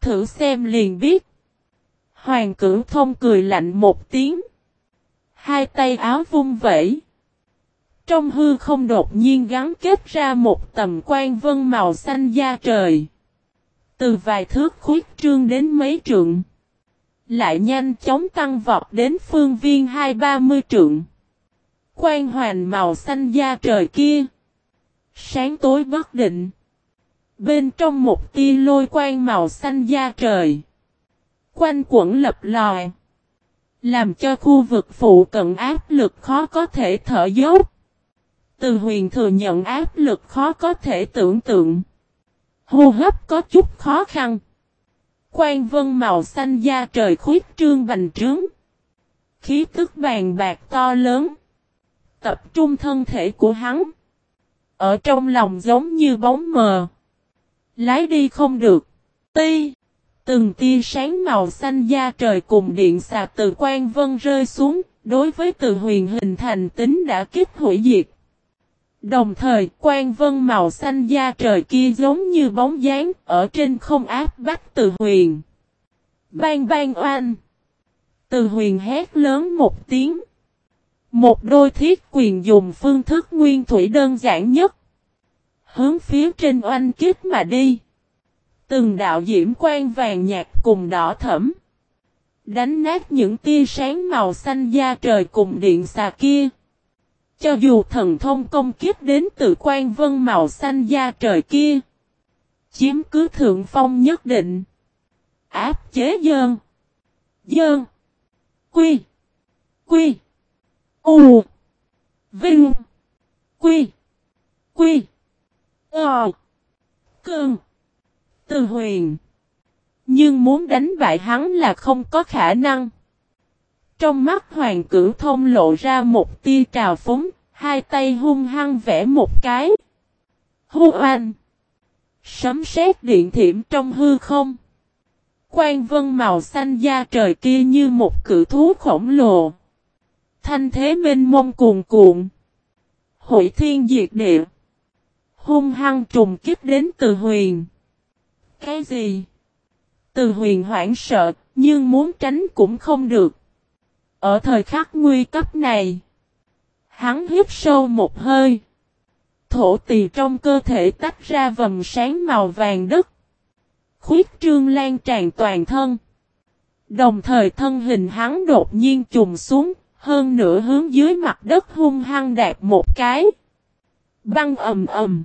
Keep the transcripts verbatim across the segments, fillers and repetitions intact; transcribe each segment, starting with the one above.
thử xem liền biết. Hoàng Cửu Thông cười lạnh một tiếng. Hai tay áo vung vẩy. Trong hư không đột nhiên gắn kết ra một tầm quan vân màu xanh da trời. Từ vài thước khuyết trương đến mấy trượng. Lại nhanh chóng tăng vọt đến phương viên hai ba mươi trượng. Quang hoàn màu xanh da trời kia. Sáng tối bất định. Bên trong một tia lôi quang màu xanh da trời. Quanh quẩn lập lòi. Làm cho khu vực phụ cận áp lực khó có thể thở dốc. Từ Huyền thừa nhận áp lực khó có thể tưởng tượng. Hô hấp có chút khó khăn. Quang vân màu xanh da trời khuyết trương bành trướng. Khí tức bàn bạc to lớn. Tập trung thân thể của hắn. Ở trong lòng giống như bóng mờ. Lái đi không được. Ti. Từng tia sáng màu xanh da trời cùng điện xà từ quang vân rơi xuống. Đối với Từ Huyền hình thành tính đã kích hủy diệt. Đồng thời quang vân màu xanh da trời kia giống như bóng dáng ở trên không áp bách Từ Huyền. Bang bang oanh. Từ Huyền hét lớn một tiếng. Một đôi thiết quyền dùng phương thức nguyên thủy đơn giản nhất. Hướng phía trên oanh kích mà đi. Từng đạo diễm quang vàng nhạt cùng đỏ thẫm. Đánh nát những tia sáng màu xanh da trời cùng điện xà kia. Cho dù thần thông công kiếp đến từ quang vân màu xanh da trời kia. Chiếm cứ thượng phong nhất định. Áp chế dơn. Dơn. Quy. Quy. U. Vinh. Quy. Quy. Ờ. Cơn. Từ Huyền. Nhưng muốn đánh bại hắn là không có khả năng. Trong mắt Hoàng Cửu Thông lộ ra một tia trào phúng, hai tay hung hăng vẽ một cái. Hô oanh! Sấm sét điện thiểm trong hư không. Quang vân màu xanh da trời kia như một cự thú khổng lồ. Thanh thế mênh mông cuồn cuộn. Hội thiên diệt địa. Hung hăng trùng kích đến Từ Huyền. Cái gì? Từ Huyền hoảng sợ, nhưng muốn tránh cũng không được. Ở thời khắc nguy cấp này, hắn hít sâu một hơi. Thổ tỳ trong cơ thể tách ra vầng sáng màu vàng đất. Khuyết trương lan tràn toàn thân. Đồng thời thân hình hắn đột nhiên trùng xuống, hơn nữa hướng dưới mặt đất hung hăng đạp một cái. Băng ầm ầm.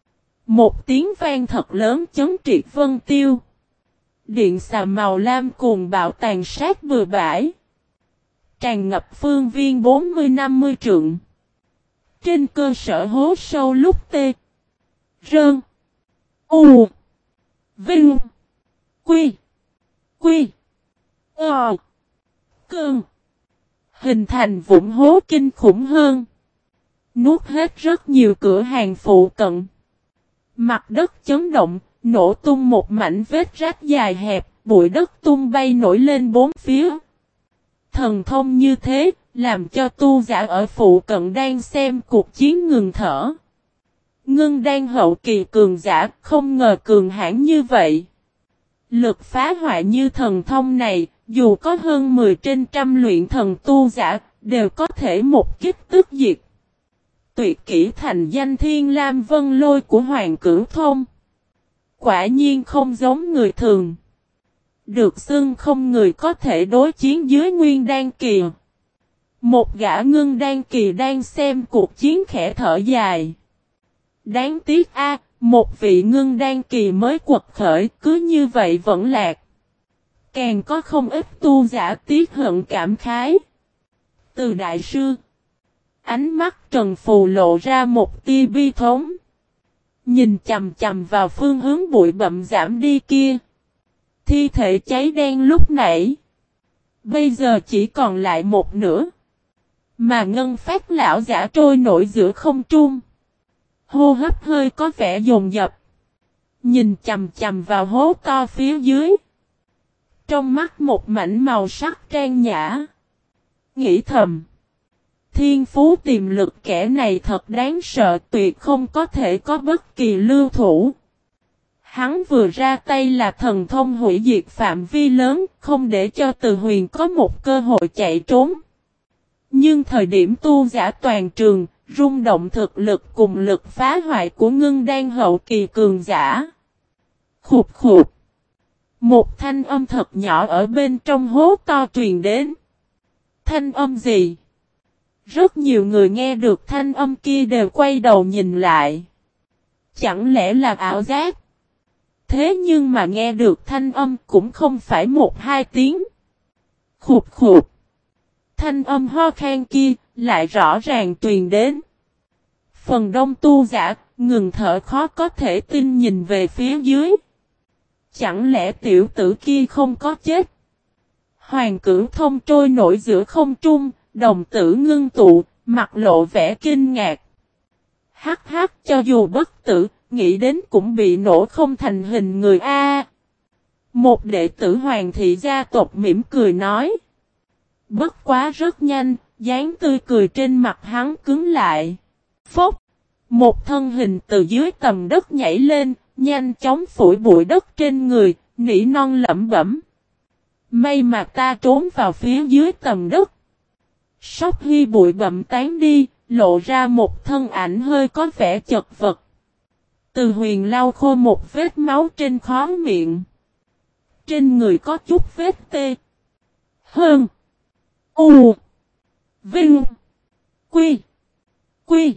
Một tiếng vang thật lớn chấn triệt vân tiêu. Điện xà màu lam cuồng bạo tàn sát bừa bãi. Tràn ngập phương viên bốn mươi năm mươi trượng. Trên cơ sở hố sâu lúc tê. Rơn. U. Vinh. Quy. Quy. Ờ. Cơn. Hình thành vũng hố kinh khủng hơn. Nuốt hết rất nhiều cửa hàng phụ cận. Mặt đất chấn động, nổ tung một mảnh vết rách dài hẹp, bụi đất tung bay nổi lên bốn phía. Thần thông như thế, làm cho tu giả ở phụ cận đang xem cuộc chiến ngừng thở. Ngưng đang hậu kỳ cường giả, không ngờ cường hãn như vậy. Lực phá hoại như thần thông này, dù có hơn mười trên trăm luyện thần tu giả, đều có thể một kích tức diệt. Tuyệt kỹ thành danh Thiên Lam Vân Lôi của Hoàng Cửu Thông. Quả nhiên không giống người thường. Được xưng không người có thể đối chiến dưới Nguyên Đan Kỳ. Một gã Ngưng Đan Kỳ đang xem cuộc chiến khẽ thở dài. Đáng tiếc a, một vị Ngưng Đan Kỳ mới quật khởi cứ như vậy vẫn lạc. Càng có không ít tu giả tiếc hận cảm khái. Từ đại sư. Ánh mắt Trần Phù lộ ra một tia bi thống. Nhìn chầm chầm vào phương hướng bụi bặm giảm đi kia. Thi thể cháy đen lúc nãy. Bây giờ chỉ còn lại một nửa. Mà ngân phát lão giả trôi nổi giữa không trung. Hô hấp hơi có vẻ dồn dập. Nhìn chầm chầm vào hố to phía dưới. Trong mắt một mảnh màu sắc trang nhã. Nghĩ thầm. Thiên phú tiềm lực kẻ này thật đáng sợ, tuyệt không có thể có bất kỳ lưu thủ. Hắn vừa ra tay là thần thông hủy diệt phạm vi lớn, không để cho Từ Huyền có một cơ hội chạy trốn. Nhưng thời điểm tu giả toàn trường, rung động thực lực cùng lực phá hoại của Ngưng Đan hậu kỳ cường giả. Khục khục. Một thanh âm thật nhỏ ở bên trong hố to truyền đến. Thanh âm gì? Rất nhiều người nghe được thanh âm kia đều quay đầu nhìn lại. Chẳng lẽ là ảo giác? Thế nhưng mà nghe được thanh âm cũng không phải một hai tiếng. Khục khục. Thanh âm ho khan kia lại rõ ràng truyền đến. Phần đông tu giả ngừng thở khó có thể tin nhìn về phía dưới. Chẳng lẽ tiểu tử kia không có chết? Hoàng Cửu Thông trôi nổi giữa không trung, đồng tử ngưng tụ, mặt lộ vẻ kinh ngạc. Hắc hắc, cho dù bất tử, nghĩ đến cũng bị nổ không thành hình người a. Một đệ tử Hoàng thị gia tộc mỉm cười nói. Bất quá rất nhanh, dáng tươi cười trên mặt hắn cứng lại. Phốc! Một thân hình từ dưới tầm đất nhảy lên, nhanh chóng phủi bụi đất trên người, nỉ non lẩm bẩm. May mà ta trốn vào phía dưới tầm đất. Sóc Hy bụi bặm tán đi, lộ ra một thân ảnh hơi có vẻ chật vật. Từ Huyền lau khô một vết máu trên khóe miệng. Trên người có chút vết tê. Hơn. U. Vinh. Quy. Quy.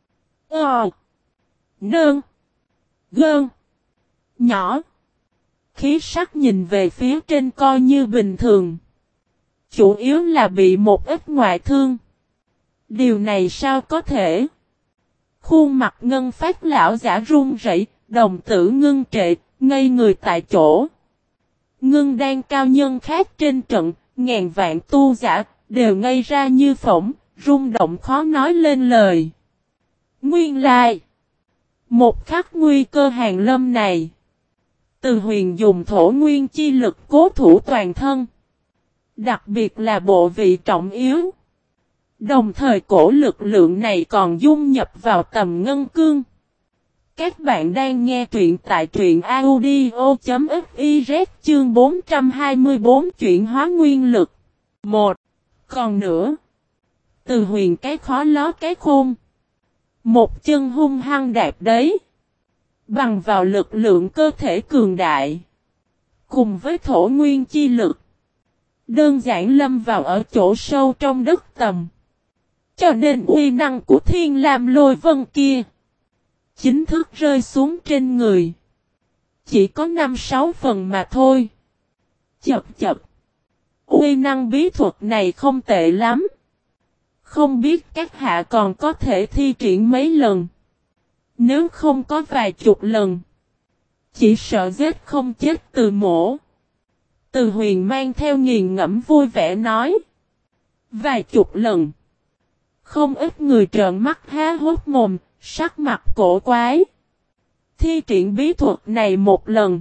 Ờ. Nơn. Gơn. Nhỏ. Khí sắc nhìn về phía trên coi như bình thường. Chủ yếu là bị một ít ngoại thương. Điều này sao có thể? Khuôn mặt ngân phát lão giả run rẩy, đồng tử ngưng trệ, ngây người tại chỗ. Ngưng đang cao nhân khác trên trận, ngàn vạn tu giả, đều ngây ra như phỏng, rung động khó nói lên lời. Nguyên lai. Một khắc nguy cơ hàng lâm này. Từ Huyền dùng thổ nguyên chi lực cố thủ toàn thân. Đặc biệt là bộ vị trọng yếu. Đồng thời cổ lực lượng này còn dung nhập vào tầm ngân cương. Các bạn đang nghe truyện tại truyện audio.fiz chương bốn trăm hai mươi bốn chuyển hóa nguyên lực. Một. Còn nữa. Từ Huyền cái khó ló cái khôn. Một chân hung hăng đạp đấy. Bằng vào lực lượng cơ thể cường đại. Cùng với thổ nguyên chi lực. Đơn giản lâm vào ở chỗ sâu trong đất tầm. Cho nên uy năng của Thiên Lam Lôi Vân kia. Chính thức rơi xuống trên người. Chỉ có năm sáu phần mà thôi. Chập chập. Uy năng bí thuật này không tệ lắm. Không biết các hạ còn có thể thi triển mấy lần. Nếu không có vài chục lần. Chỉ sợ giết không chết từ mổ. Từ Huyền mang theo nghiền ngẫm vui vẻ nói. Vài chục lần. Không ít người trợn mắt há hốt mồm, sắc mặt cổ quái. Thi triển bí thuật này một lần.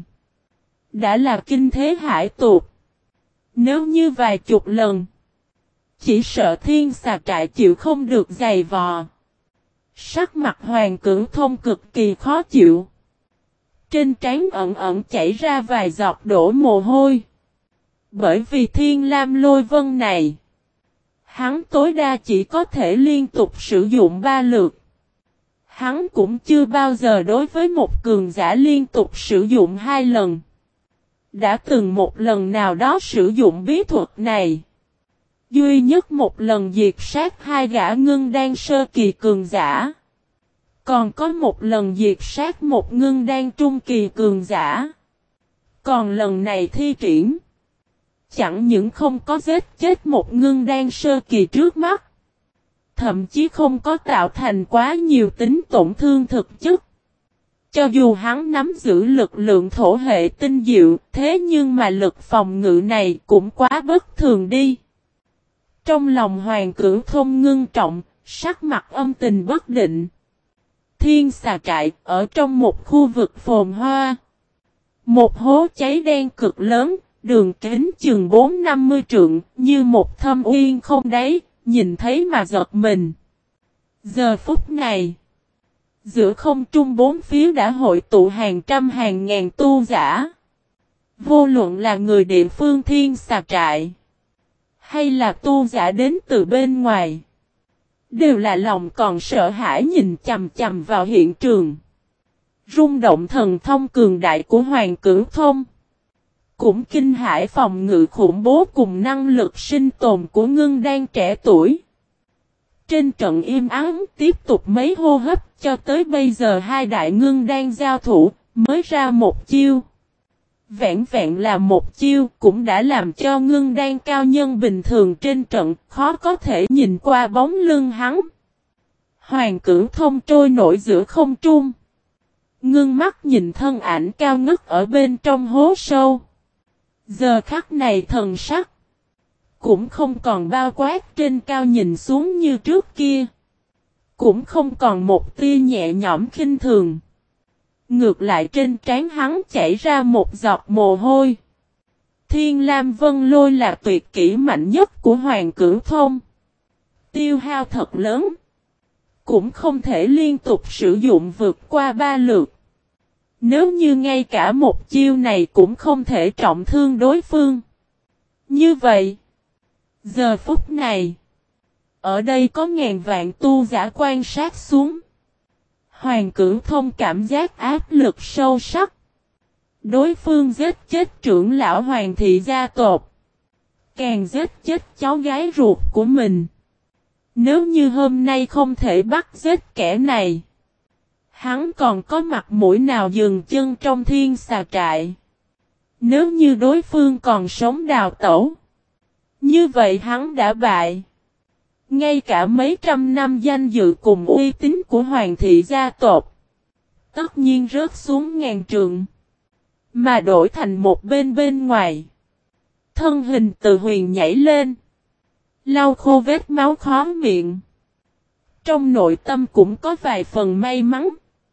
Đã là kinh thế hải tuột. Nếu như vài chục lần. Chỉ sợ Thiên Xà Trại chịu không được dày vò. Sắc mặt Hoàng Cửu Thông cực kỳ khó chịu. Trên trán ẩn ẩn chảy ra vài giọt đổ mồ hôi. Bởi vì Thiên Lam Lôi Vân này. Hắn tối đa chỉ có thể liên tục sử dụng ba lượt. Hắn cũng chưa bao giờ đối với một cường giả liên tục sử dụng hai lần. Đã từng một lần nào đó sử dụng bí thuật này. Duy nhất một lần diệt sát hai gã ngưng đan sơ kỳ cường giả. Còn có một lần diệt sát một ngưng đan trung kỳ cường giả. Còn lần này thi triển. Chẳng những không có giết chết một ngưng đan sơ kỳ trước mắt. Thậm chí không có tạo thành quá nhiều tính tổn thương thực chất. Cho dù hắn nắm giữ lực lượng thổ hệ tinh diệu, thế nhưng mà lực phòng ngự này cũng quá bất thường đi. Trong lòng Hoàng Cửu Thông ngưng trọng, sắc mặt âm tình bất định. Thiên Xà Trại ở trong một khu vực phồn hoa. Một hố cháy đen cực lớn, đường kính chừng bốn năm mươi trượng, như một thâm uyên không đáy, nhìn thấy mà giật mình. Giờ phút này, Giữa không trung bốn phía đã hội tụ hàng trăm hàng ngàn tu giả. Vô luận là người địa phương Thiên Xà Trại, hay là tu giả đến từ bên ngoài, đều là lòng còn sợ hãi nhìn chằm chằm vào hiện trường. Rung động thần thông cường đại của Hoàng Cửu Thông, cũng kinh hãi phòng ngự khủng bố cùng năng lực sinh tồn của Ngưng Đan trẻ tuổi. Trên trận im ắng tiếp tục mấy hô hấp, cho tới bây giờ hai đại Ngưng Đan giao thủ, mới ra một chiêu. Vẹn vẹn là một chiêu cũng đã làm cho Ngưng Đan cao nhân bình thường trên trận khó có thể nhìn qua bóng lưng hắn. Hoàng Cửu Thông trôi nổi giữa không trung, ngưng mắt nhìn thân ảnh cao ngất ở bên trong hố sâu. Giờ khắc này thần sắc cũng không còn bao quát trên cao nhìn xuống như trước kia, cũng không còn một tia nhẹ nhõm khinh thường. Ngược lại trên trán hắn chảy ra một giọt mồ hôi. Thiên Lam Vân Lôi là tuyệt kỹ mạnh nhất của Hoàng Cửu Thông. Tiêu hao thật lớn, cũng không thể liên tục sử dụng vượt qua ba lượt. Nếu như ngay cả một chiêu này cũng không thể trọng thương đối phương, như vậy, giờ phút này, ở đây có ngàn vạn tu giả quan sát xuống. Hoàng Cửu Thông cảm giác áp lực sâu sắc. Đối phương giết chết trưởng lão Hoàng thị gia tộc, càng giết chết cháu gái ruột của mình. Nếu như hôm nay không thể bắt giết kẻ này, hắn còn có mặt mũi nào dừng chân trong Thiên Xà Trại. Nếu như đối phương còn sống đào tẩu, như vậy hắn đã bại. Ngay cả mấy trăm năm danh dự cùng uy tín của Hoàng thị gia tộc, tất nhiên rớt xuống ngàn trượng, mà đổi thành một bên bên ngoài. Thân hình Từ Huyền nhảy lên, lau khô vết máu khó miệng. Trong nội tâm cũng có vài phần may mắn.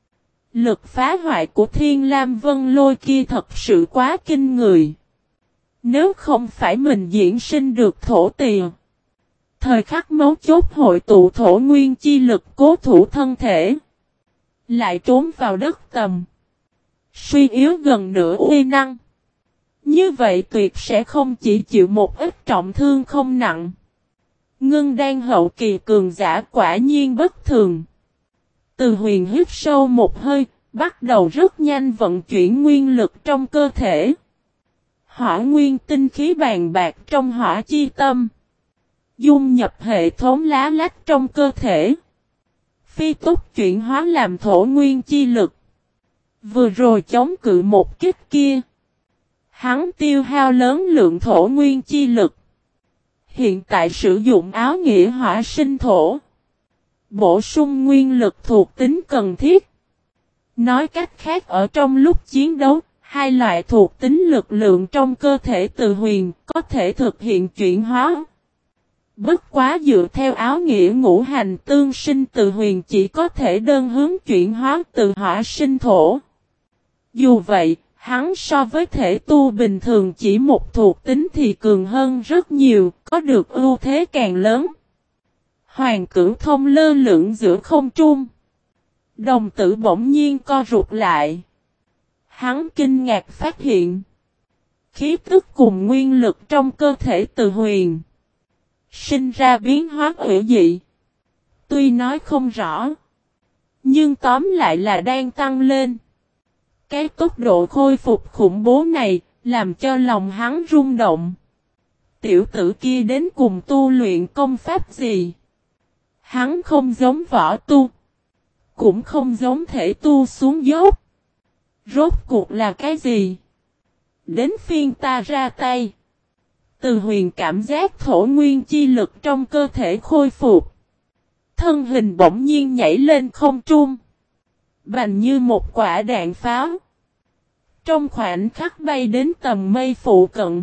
Lực phá hoại của Thiên Lam Vân Lôi kia thật sự quá kinh người. Nếu không phải mình diễn sinh được thổ tỳ, thời khắc mấu chốt hội tụ thổ nguyên chi lực cố thủ thân thể, lại trốn vào đất tầm, suy yếu gần nửa uy năng, như vậy tuyệt sẽ không chỉ chịu một ít trọng thương không nặng. Ngưng Đan hậu kỳ cường giả quả nhiên bất thường. Từ Huyền hít sâu một hơi, bắt đầu rất nhanh vận chuyển nguyên lực trong cơ thể. Hỏa nguyên tinh khí bàn bạc trong hỏa chi tâm, dung nhập hệ thống lá lách trong cơ thể, phi tốc chuyển hóa làm thổ nguyên chi lực. Vừa rồi chống cự một kích kia, hắn tiêu hao lớn lượng thổ nguyên chi lực. Hiện tại sử dụng áo nghĩa hỏa sinh thổ, bổ sung nguyên lực thuộc tính cần thiết. Nói cách khác, ở trong lúc chiến đấu, hai loại thuộc tính lực lượng trong cơ thể Từ Huyền có thể thực hiện chuyển hóa. Bất quá dựa theo áo nghĩa ngũ hành tương sinh, Từ Huyền chỉ có thể đơn hướng chuyển hóa từ hỏa sinh thổ. Dù vậy, hắn so với thể tu bình thường chỉ một thuộc tính thì cường hơn rất nhiều, có được ưu thế càng lớn. Hoàng Cửu Thông lơ lửng giữa không trung, đồng tử bỗng nhiên co rụt lại. Hắn kinh ngạc phát hiện, khí tức cùng nguyên lực trong cơ thể Từ Huyền sinh ra biến hóa hữu dị. Tuy nói không rõ, nhưng tóm lại là đang tăng lên. Cái tốc độ khôi phục khủng bố này, làm cho lòng hắn rung động. Tiểu tử kia đến cùng tu luyện công pháp gì? Hắn không giống võ tu, cũng không giống thể tu xuống dốc. Rốt cuộc là cái gì? Đến phiên ta ra tay. Từ Huyền cảm giác thổ nguyên chi lực trong cơ thể khôi phục. Thân hình bỗng nhiên nhảy lên không trung, bành như một quả đạn pháo. Trong khoảnh khắc bay đến tầm mây phụ cận.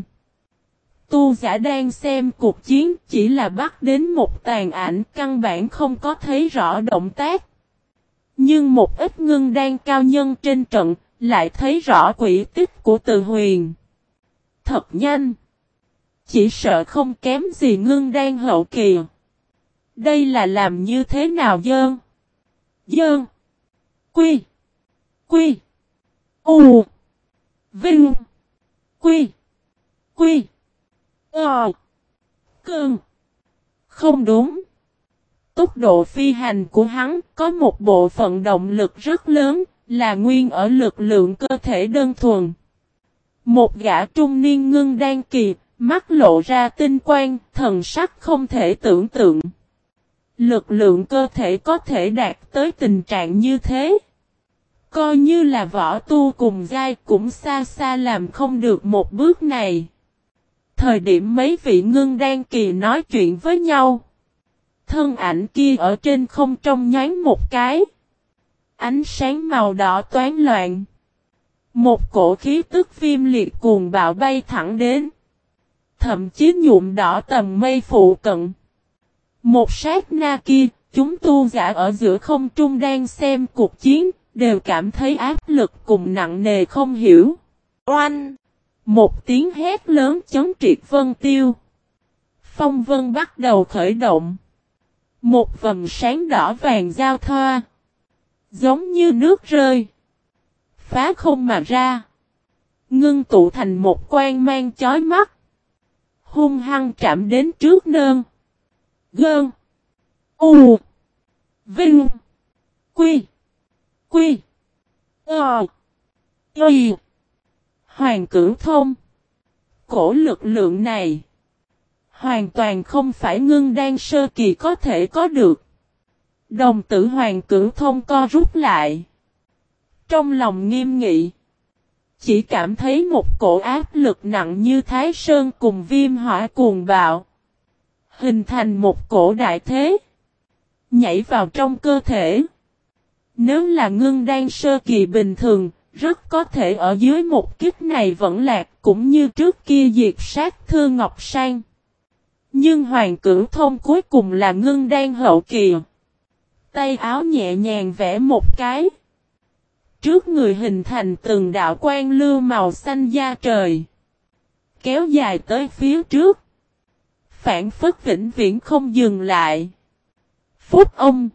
Tu giả đang xem cuộc chiến chỉ là bắt đến một tàn ảnh, căn bản không có thấy rõ động tác. Nhưng một ít ngưng đan cao nhân trên trận lại thấy rõ quỹ tích của Từ Huyền. Thật nhanh. Chỉ sợ không kém gì ngưng đan hậu kỳ. Đây là làm như thế nào dơn? Dơn. Quy. Quy. U. Vinh. Quy. Quy. Ờ. Cơn. Không đúng. Tốc độ phi hành của hắn có một bộ phận động lực rất lớn, là nguyên ở lực lượng cơ thể đơn thuần. Một gã trung niên ngưng đan kỳ, mắt lộ ra tinh quang, thần sắc không thể tưởng tượng. Lực lượng cơ thể có thể đạt tới tình trạng như thế. Coi như là võ tu cùng giai cũng xa xa làm không được một bước này. Thời điểm mấy vị ngưng đan kỳ nói chuyện với nhau, thân ảnh kia ở trên không trong nhoáng một cái. Ánh sáng màu đỏ toán loạn. Một cổ khí tức viêm liệt cuồng bạo bay thẳng đến. Thậm chí nhuộm đỏ tầng mây phụ cận. Một sát na kia, chúng tu giả ở giữa không trung đang xem cuộc chiến, đều cảm thấy áp lực cùng nặng nề không hiểu. Oanh! Một tiếng hét lớn chấn triệt vân tiêu. Phong vân bắt đầu khởi động. Một vầng sáng đỏ vàng giao thoa. Giống như nước rơi. Phá không mà ra. Ngưng tụ thành một quang mang chói mắt. Hung hăng chạm đến trước nơn. Gơn. U. Vinh. Quy. Quy. Ờ. Y. Hoàng Cửu Thông. Cổ lực lượng này hoàn toàn không phải ngưng đan sơ kỳ có thể có được. Đồng tử Hoàng Cửu Thông co rút lại. Trong lòng nghiêm nghị. Chỉ cảm thấy một cổ áp lực nặng như Thái Sơn cùng viêm hỏa cuồng bạo. Hình thành một cổ đại thế. Nhảy vào trong cơ thể. Nếu là ngưng đan sơ kỳ bình thường, rất có thể ở dưới một kích này vẫn lạc cũng như trước kia diệt sát Thương Ngọc Sang. Nhưng Hoàng Cửu Thông cuối cùng là ngưng đan hậu kỳ. Tay áo nhẹ nhàng vẽ một cái. Trước người hình thành từng đạo quang lưu màu xanh da trời. Kéo dài tới phía trước. Phản phất vĩnh viễn không dừng lại. Phúc ông.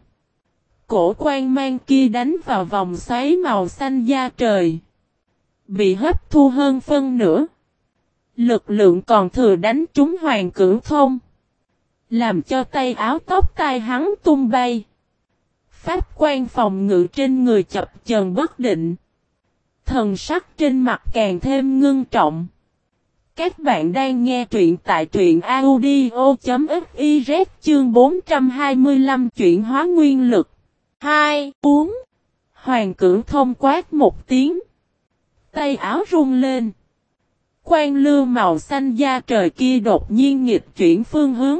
Cổ quang mang kia đánh vào vòng xoáy màu xanh da trời. Bị hấp thu hơn phân nửa. Lực lượng còn thừa đánh trúng Hoàng Cửu Thông. Làm cho tay áo tóc tai hắn tung bay. Pháp quan phòng ngự trên người chập chờn bất định. Thần sắc trên mặt càng thêm ngưng trọng. Các bạn đang nghe truyện tại truyện audio.fiz chương bốn trăm hai mươi lăm chuyển hóa nguyên lực. hai. Uống. Hoàng Cửu Thông quát một tiếng. Tay áo rung lên. Quang lưu màu xanh da trời kia đột nhiên nghịch chuyển phương hướng.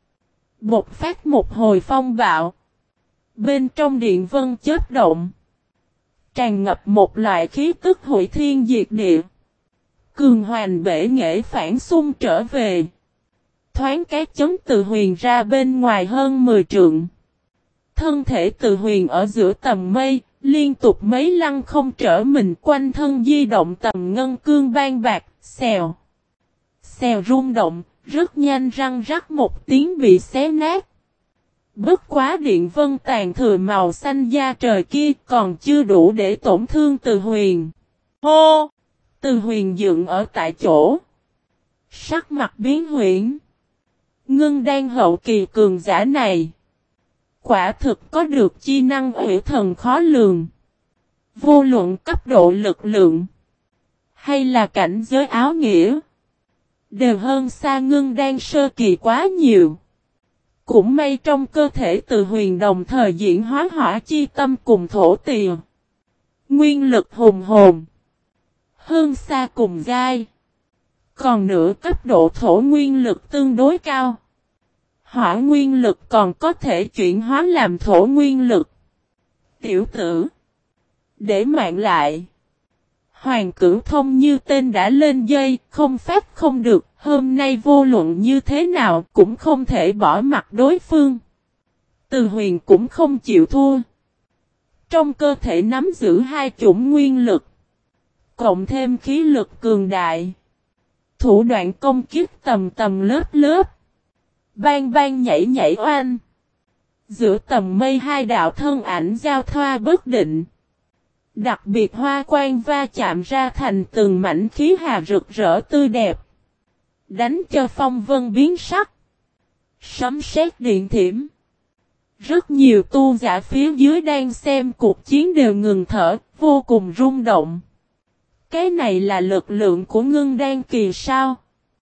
Bột phát một hồi phong bạo. Bên trong điện vân chớp động. Tràn ngập một loại khí tức hủy thiên diệt địa. Cường hoành bể nghệ phản xung trở về. Thoáng cái chấn từ huyền ra bên ngoài hơn mười trượng. Thân thể từ huyền ở giữa tầm mây, liên tục mấy lăng không trở mình quanh thân di động tầm ngân cương ban bạc, xèo. Xèo rung động, rất nhanh răng rắc một tiếng bị xé nát. Bất quá điện vân tàn thừa màu xanh da trời kia còn chưa đủ để tổn thương từ huyền. Hô! Từ huyền dựng ở tại chỗ. Sắc mặt biến huyễn. Ngưng đan hậu kỳ cường giả này. Quả thực có được chi năng ủy thần khó lường. Vô luận cấp độ lực lượng. Hay là cảnh giới áo nghĩa. Đều hơn xa ngưng đan sơ kỳ quá nhiều. Cũng may trong cơ thể từ huyền đồng thời diễn hóa hỏa chi tâm cùng thổ tìa. Nguyên lực hùng hồn. Hơn xa cùng giai. Còn nửa cấp độ thổ nguyên lực tương đối cao. Hỏa nguyên lực còn có thể chuyển hóa làm thổ nguyên lực. Tiểu tử. Để mạng lại. Hoàng Cửu Thông như tên đã lên dây, không phát không được, hôm nay vô luận như thế nào cũng không thể bỏ mặt đối phương. Từ huyền cũng không chịu thua. Trong cơ thể nắm giữ hai chủng nguyên lực. Cộng thêm khí lực cường đại. Thủ đoạn công kích tầm tầm lớp lớp. Bang bang nhảy nhảy oanh. Giữa tầm mây hai đạo thân ảnh giao thoa bất định. Đặc biệt hoa quang va chạm ra thành từng mảnh khí hà rực rỡ tươi đẹp. Đánh cho phong vân biến sắc. Sấm sét điện thiểm. Rất nhiều tu giả phía dưới đang xem cuộc chiến đều ngừng thở, vô cùng rung động. Cái này là lực lượng của ngưng đan kỳ sao?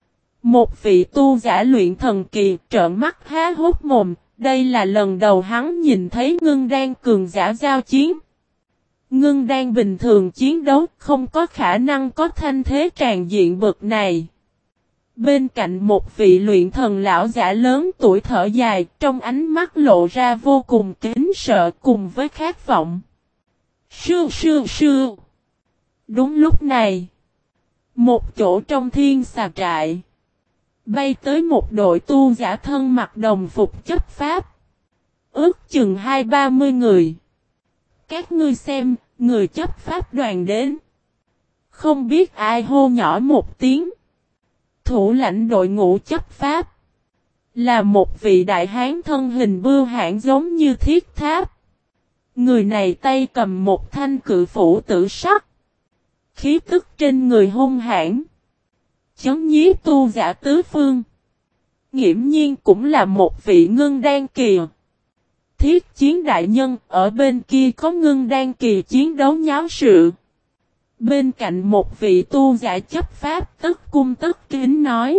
Một vị tu giả luyện thần kỳ trợn mắt há hốc mồm, đây là lần đầu hắn nhìn thấy ngưng đan cường giả giao chiến. Ngưng đan bình thường chiến đấu không có khả năng có thanh thế tràn diện bậc này. Bên cạnh một vị luyện thần lão giả lớn tuổi thở dài, trong ánh mắt lộ ra vô cùng kính sợ cùng với khát vọng. Sư sư sư. Đúng lúc này, một chỗ trong thiên xà trại, bay tới một đội tu giả thân mặc đồng phục chấp pháp. Ước chừng hai ba mươi người. Các ngươi xem, người chấp pháp đoàn đến. Không biết ai hô nhỏ một tiếng. Thủ lãnh đội ngũ chấp pháp. Là một vị đại hán thân hình bưu hãn giống như thiết tháp. Người này tay cầm một thanh cự phủ tử sắc. Khí tức trên người hung hãn. Chấn nhiếp tu giả tứ phương. Nghiễm nhiên cũng là một vị ngưng đan kỳ. Thiết chiến đại nhân ở bên kia có ngưng đan kỳ chiến đấu nháo sự. Bên cạnh một vị tu giả chấp pháp tất cung tất kính nói.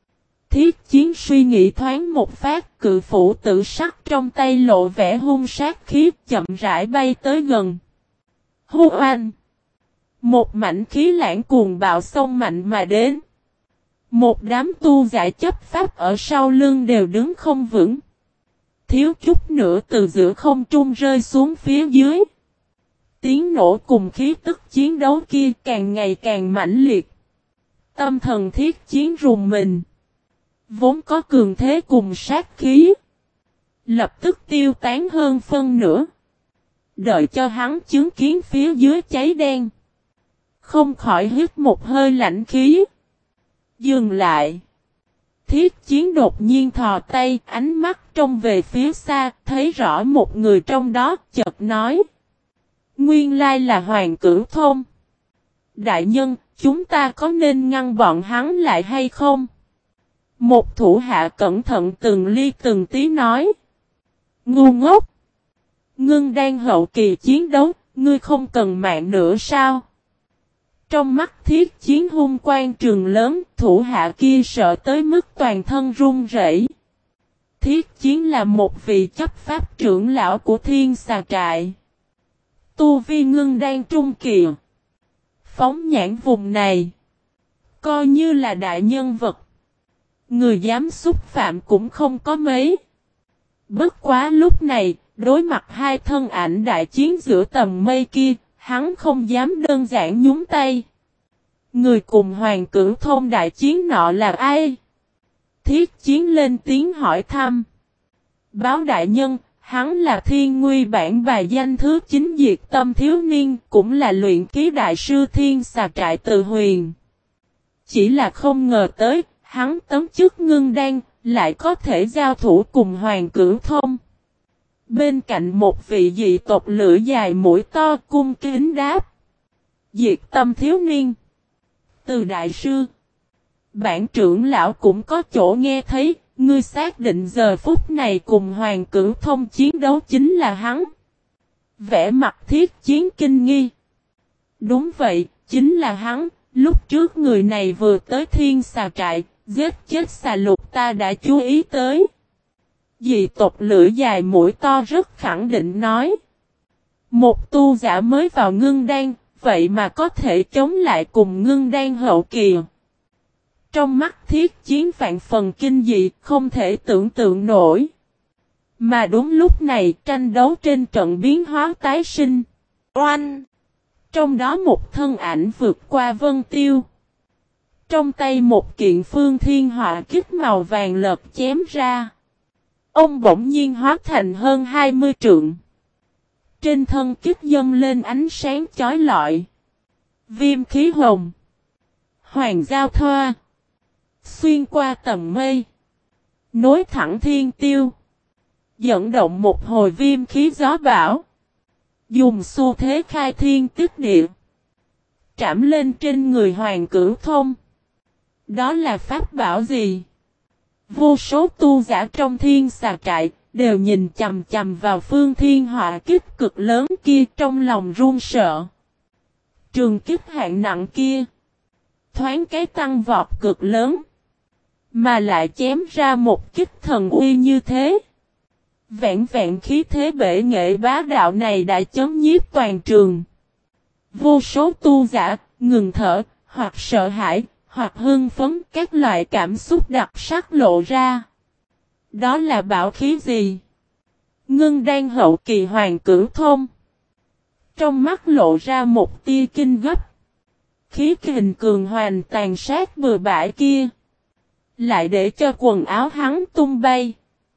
Thiết chiến suy nghĩ thoáng một phát cự phủ tự sắc trong tay lộ vẻ hung sát khí chậm rãi bay tới gần. Hô oanh! Một mảnh khí lãng cuồng bạo sông mạnh mà đến. Một đám tu giả chấp pháp ở sau lưng đều đứng không vững. Thiếu chút nữa từ giữa không trung rơi xuống phía dưới. Tiếng nổ cùng khí tức chiến đấu kia càng ngày càng mãnh liệt. Tâm thần thiết chiến rùng mình. Vốn có cường thế cùng sát khí. Lập tức tiêu tán hơn phân nửa. Đợi cho hắn chứng kiến phía dưới cháy đen. Không khỏi hít một hơi lạnh khí. Dừng lại. Thiết chiến đột nhiên thò tay, ánh mắt trông về phía xa, thấy rõ một người trong đó, chợt nói. Nguyên lai là Hoàng Cửu Thông. Đại nhân, chúng ta có nên ngăn bọn hắn lại hay không? Một thủ hạ cẩn thận từng ly từng tí nói. Ngu ngốc. Ngưng đang hậu kỳ chiến đấu, ngươi không cần mạng nữa sao? Trong mắt thiết chiến hung quang trường lớn, thủ hạ kia sợ tới mức toàn thân run rẩy. Thiết chiến là một vị chấp pháp trưởng lão của thiên xà trại. Tu vi ngưng đang trung kỳ. Phóng nhãn vùng này. Coi như là đại nhân vật. Người dám xúc phạm cũng không có mấy. Bất quá lúc này, đối mặt hai thân ảnh đại chiến giữa tầm mây kia, hắn không dám đơn giản nhúng tay. Người cùng Hoàng Cửu Thông đại chiến nọ là ai? Thiết chiến lên tiếng hỏi thăm. Báo đại nhân, hắn là thiên nguy bản bài danh thứ chín diệt tâm thiếu niên, cũng là luyện khí đại sư thiên xà trại Từ Huyền. Chỉ là không ngờ tới, hắn tấm chức ngưng đan, lại có thể giao thủ cùng Hoàng Cửu Thông. Bên cạnh một vị dị tộc lửa dài mũi to cung kính đáp. Diệt tâm thiếu niên. Từ đại sư. Bản trưởng lão cũng có chỗ nghe thấy, ngươi xác định giờ phút này cùng Hoàng Cửu Thông chiến đấu chính là hắn. Vẽ mặt thiết chiến kinh nghi. Đúng vậy, chính là hắn, lúc trước người này vừa tới thiên xà trại, giết chết xà lục ta đã chú ý tới. Dị tộc lửa dài mũi to rất khẳng định nói. Một tu giả mới vào ngưng đan, vậy mà có thể chống lại cùng ngưng đan hậu kỳ. Trong mắt thiết chiến vạn phần kinh dị, không thể tưởng tượng nổi. Mà đúng lúc này, tranh đấu trên trận biến hóa tái sinh. Oanh! Trong đó một thân ảnh vượt qua vân tiêu. Trong tay một kiện phương thiên họa kích màu vàng lợp chém ra. Ông bỗng nhiên hóa thành hơn hai mươi trượng. Trên thân kích dâng lên ánh sáng chói lọi. Viêm khí hồng. Hoàng giao thoa. Xuyên qua tầng mây. Nối thẳng thiên tiêu. Dẫn động một hồi viêm khí gió bão. Dùng xu thế khai thiên tích địa. Trảm lên trên người Hoàng Cửu Thông. Đó là pháp bảo gì? Vô số tu giả trong thiên xà trại đều nhìn chầm chầm vào phương thiên họa kích cực lớn kia trong lòng run sợ. Trường kích hạng nặng kia. Thoáng cái tăng vọt cực lớn. Mà lại chém ra một kích thần uy như thế. Vẹn vẹn khí thế bể nghệ bá đạo này đã chấn nhiếp toàn trường. Vô số tu giả, ngừng thở, hoặc sợ hãi, hoặc hưng phấn, các loại cảm xúc đặc sắc lộ ra. Đó là bảo khí gì? Ngưng đan hậu kỳ Hoàng Cửu Thông. Trong mắt lộ ra một tia kinh gấp. Khí kình cường hoành tàn sát bừa bãi kia. Lại để cho quần áo hắn tung bay.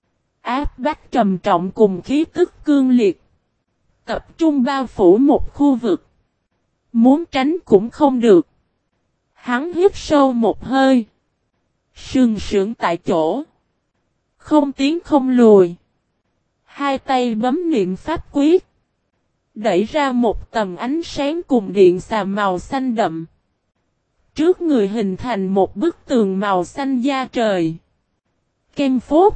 Áp bách trầm trọng cùng khí tức cương liệt. Tập trung bao phủ một khu vực. Muốn tránh cũng không được. Hắn hít sâu một hơi. Sừng sững tại chỗ. Không tiến không lùi. Hai tay bấm niệm pháp quyết. Đẩy ra một tầm ánh sáng cùng điện xà màu xanh đậm. Trước người hình thành một bức tường màu xanh da trời. Kem phốt.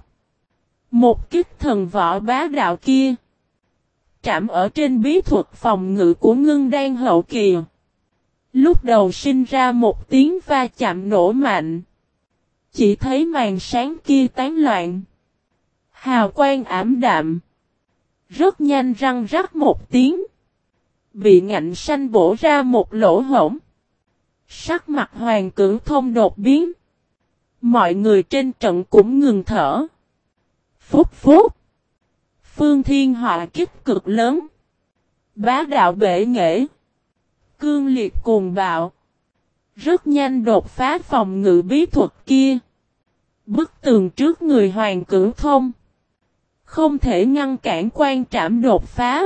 Một kích thần võ bá đạo kia. Trảm ở trên bí thuật phòng ngự của ngưng đan hậu kỳ. Lúc đầu sinh ra một tiếng va chạm nổ mạnh. Chỉ thấy màn sáng kia tán loạn. Hào quang ảm đạm. Rất nhanh răng rắc một tiếng. Bị ngạnh xanh bổ ra một lỗ hổng. Sắc mặt Hoàng Cửu Thông đột biến. Mọi người trên trận cũng ngừng thở. Phút phút. Phương thiên họa kích cực lớn. Bá đạo bể nghệ. Cương liệt cuồng bạo. Rất nhanh đột phá phòng ngự bí thuật kia. Bức tường trước người Hoàng Cửu Thông. Không thể ngăn cản quan trảm đột phá.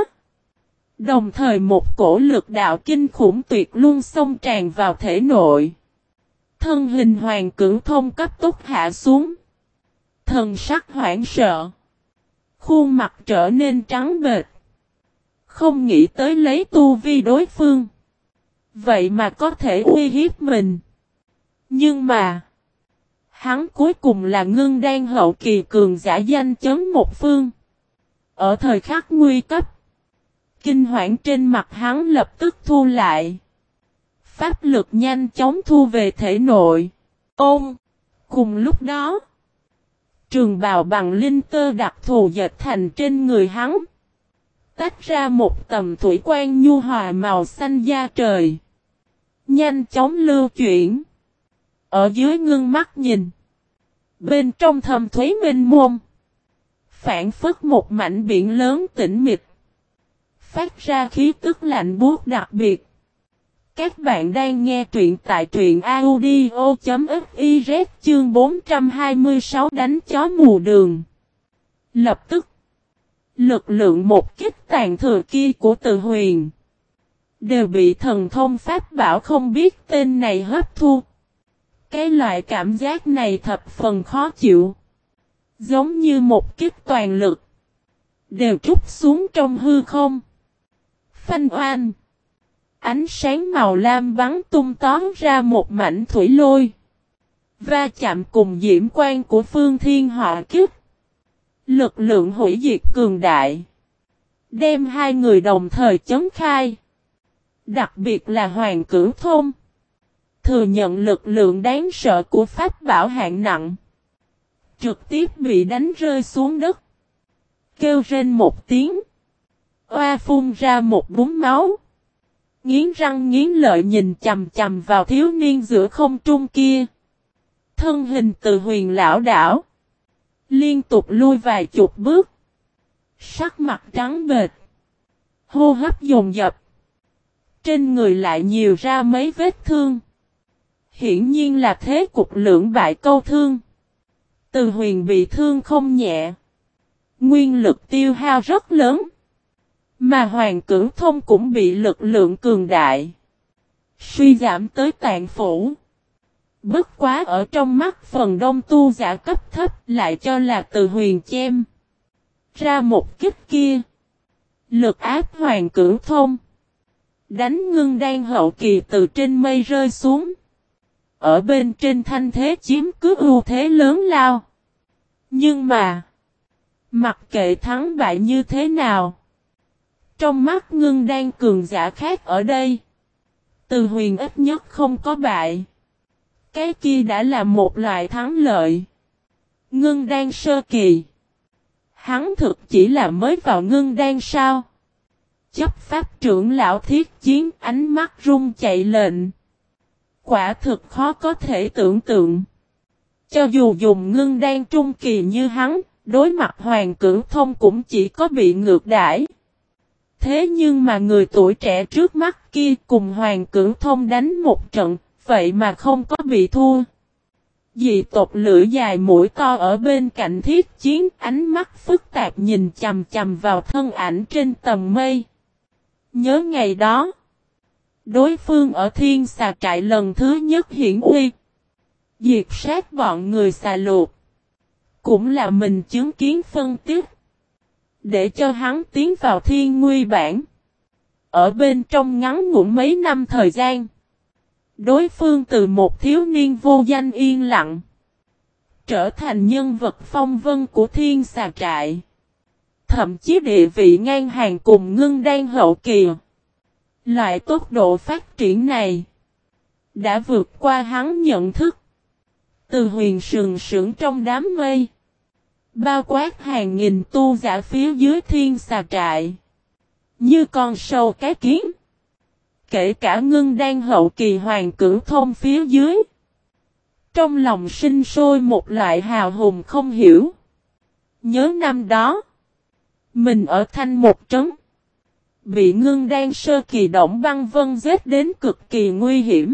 Đồng thời một cổ lực đạo kinh khủng tuyệt luôn xông tràn vào thể nội. Thân hình Hoàng Cửu Thông cấp tốc hạ xuống. Thần sắc hoảng sợ. Khuôn mặt trở nên trắng bệch. Không nghĩ tới lấy tu vi đối phương. Vậy mà có thể uy hiếp mình. Nhưng mà. Hắn cuối cùng là ngưng đan hậu kỳ cường giả danh chấn một phương. Ở thời khắc nguy cấp. Kinh hoảng trên mặt hắn lập tức thu lại. Pháp lực nhanh chóng thu về thể nội. Ôm. Cùng lúc đó. Trường bào bằng linh tơ đặc thù dệt thành trên người hắn. Tách ra một tầm thủy quan nhu hòa màu xanh da trời. Nhanh chóng lưu chuyển. Ở dưới ngưng mắt nhìn. Bên trong thầm thuế mênh mông. Phản phất một mảnh biển lớn tĩnh mịch. Phát ra khí tức lạnh buốt đặc biệt. Các bạn đang nghe truyện tại truyện audio.fiz chương bốn trăm hai mươi sáu đánh chó mù đường. Lập tức. Lực lượng một kích tàn thừa kia của Từ Huyền. Đều bị thần thông pháp bảo không biết tên này hấp thu. Cái loại cảm giác này thập phần khó chịu. Giống như một kích toàn lực. Đều trút xuống trong hư không. Phanh oan. Ánh sáng màu lam bắn tung tóm ra một mảnh thủy lôi. Va chạm cùng diễm quang của phương thiên họa kích. Lực lượng hủy diệt cường đại. Đem hai người đồng thời chấn khai. Đặc biệt là Hoàng Cửu Thông. Thừa nhận lực lượng đáng sợ của pháp bảo hạng nặng. Trực tiếp bị đánh rơi xuống đất. Kêu rên một tiếng. Oa phun ra một búng máu. Nghiến răng nghiến lợi nhìn chầm chầm vào thiếu niên giữa không trung kia. Thân hình Từ Huyền lão đảo. Liên tục lui vài chục bước. Sắc mặt trắng bệch. Hô hấp dồn dập. Trên người lại nhiều ra mấy vết thương. Hiển nhiên là thế cục lưỡng bại câu thương. Từ Huyền bị thương không nhẹ. Nguyên lực tiêu hao rất lớn. Mà Hoàng Cửu Thông cũng bị lực lượng cường đại. Suy giảm tới tạng phủ. Bất quá ở trong mắt phần đông tu giả cấp thấp lại cho là Từ Huyền chêm. Ra một kích kia. Lực áp Hoàng Cửu Thông. Đánh ngưng đan hậu kỳ từ trên mây rơi xuống. Ở bên trên thanh thế chiếm cứ ưu thế lớn lao. Nhưng mà. Mặc kệ thắng bại như thế nào. Trong mắt ngưng đan cường giả khác ở đây. Từ Huyền ít nhất không có bại. Cái kia đã là một loại thắng lợi. Ngưng đan sơ kỳ. Hắn thực chỉ là mới vào ngưng đan sao. Chấp pháp trưởng lão thiết chiến ánh mắt run chạy lệnh. Quả thực khó có thể tưởng tượng. Cho dù dùng ngưng đan trung kỳ như hắn, đối mặt Hoàng Cửu Thông cũng chỉ có bị ngược đãi. Thế nhưng mà người tuổi trẻ trước mắt kia cùng Hoàng Cửu Thông đánh một trận, vậy mà không có bị thua. Dị tộc lưỡi dài mũi to ở bên cạnh thiết chiến, ánh mắt phức tạp nhìn chầm chầm vào thân ảnh trên tầng mây. Nhớ ngày đó, đối phương ở Thiên Xà Trại lần thứ nhất hiển uy, diệt sát bọn người xà luộc. Cũng là mình chứng kiến phân tích, để cho hắn tiến vào thiên nguy bản. Ở bên trong ngắn ngủn mấy năm thời gian, đối phương từ một thiếu niên vô danh yên lặng, trở thành nhân vật phong vân của Thiên Xà Trại. Thậm chí địa vị ngang hàng cùng ngưng đan hậu kỳ. Loại tốc độ phát triển này đã vượt qua hắn nhận thức. Từ Huyền sừng sững trong đám mây, bao quát hàng nghìn tu giả phía dưới Thiên Xà Trại, như con sâu cái kiến. Kể cả ngưng đan hậu kỳ Hoàng Cửu Thông phía dưới, trong lòng sinh sôi một loại hào hùng không hiểu. Nhớ năm đó, mình ở Thanh Một Trấn, bị ngưng đan sơ kỳ Động Băng Vân giết đến cực kỳ nguy hiểm.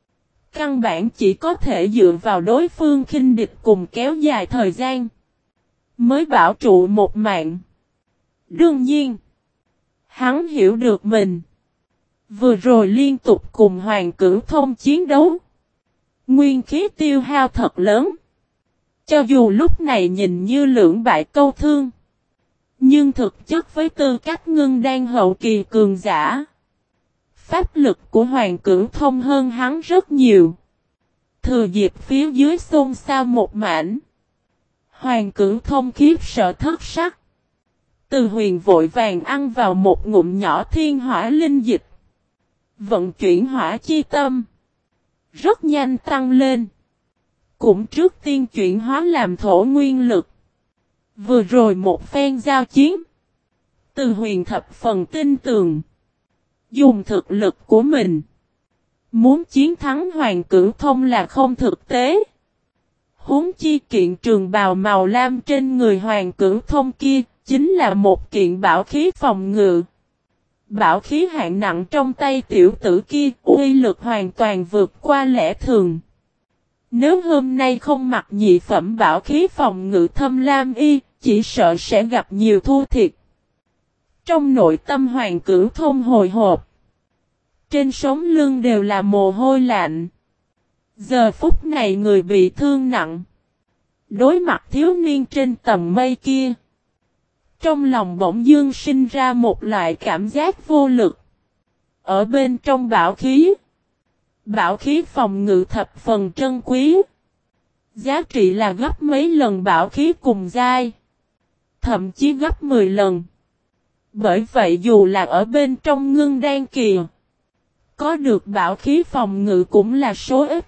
Căn bản chỉ có thể dựa vào đối phương khinh địch cùng kéo dài thời gian, mới bảo trụ một mạng. Đương nhiên, hắn hiểu được mình vừa rồi liên tục cùng Hoàng Cửu Thông chiến đấu, nguyên khí tiêu hao thật lớn. Cho dù lúc này nhìn như lưỡng bại câu thương, nhưng thực chất với tư cách ngưng đan hậu kỳ cường giả, pháp lực của Hoàng Cửu Thông hơn hắn rất nhiều. Thừa dịp phía dưới xôn xao một mảnh, Hoàng Cửu Thông khiếp sợ thất sắc. Từ Huyền vội vàng ăn vào một ngụm nhỏ thiên hỏa linh dịch, vận chuyển hỏa chi tâm, rất nhanh tăng lên. Cũng trước tiên chuyển hóa làm thổ nguyên lực. Vừa rồi một phen giao chiến, Từ Huyền thập phần tin tưởng, dùng thực lực của mình, muốn chiến thắng Hoàng Cửu Thông là không thực tế. Huống chi kiện trường bào màu lam trên người Hoàng Cửu Thông kia, chính là một kiện bảo khí phòng ngự. Bảo khí hạng nặng trong tay tiểu tử kia, uy lực hoàn toàn vượt qua lẽ thường. Nếu hôm nay không mặc nhị phẩm bảo khí phòng ngự thâm lam y, chỉ sợ sẽ gặp nhiều thua thiệt. Trong nội tâm Hoàng Cửu Thông hồi hộp, trên sống lưng đều là mồ hôi lạnh. Giờ phút này người bị thương nặng, đối mặt thiếu niên trên tầng mây kia, trong lòng bỗng dưng sinh ra một loại cảm giác vô lực. Ở bên trong bảo khí, bảo khí phòng ngự thập phần trân quý, giá trị là gấp mấy lần bảo khí cùng giai, thậm chí gấp mười lần. Bởi vậy dù là ở bên trong ngưng đan kỳ, có được bảo khí phòng ngự cũng là số ít.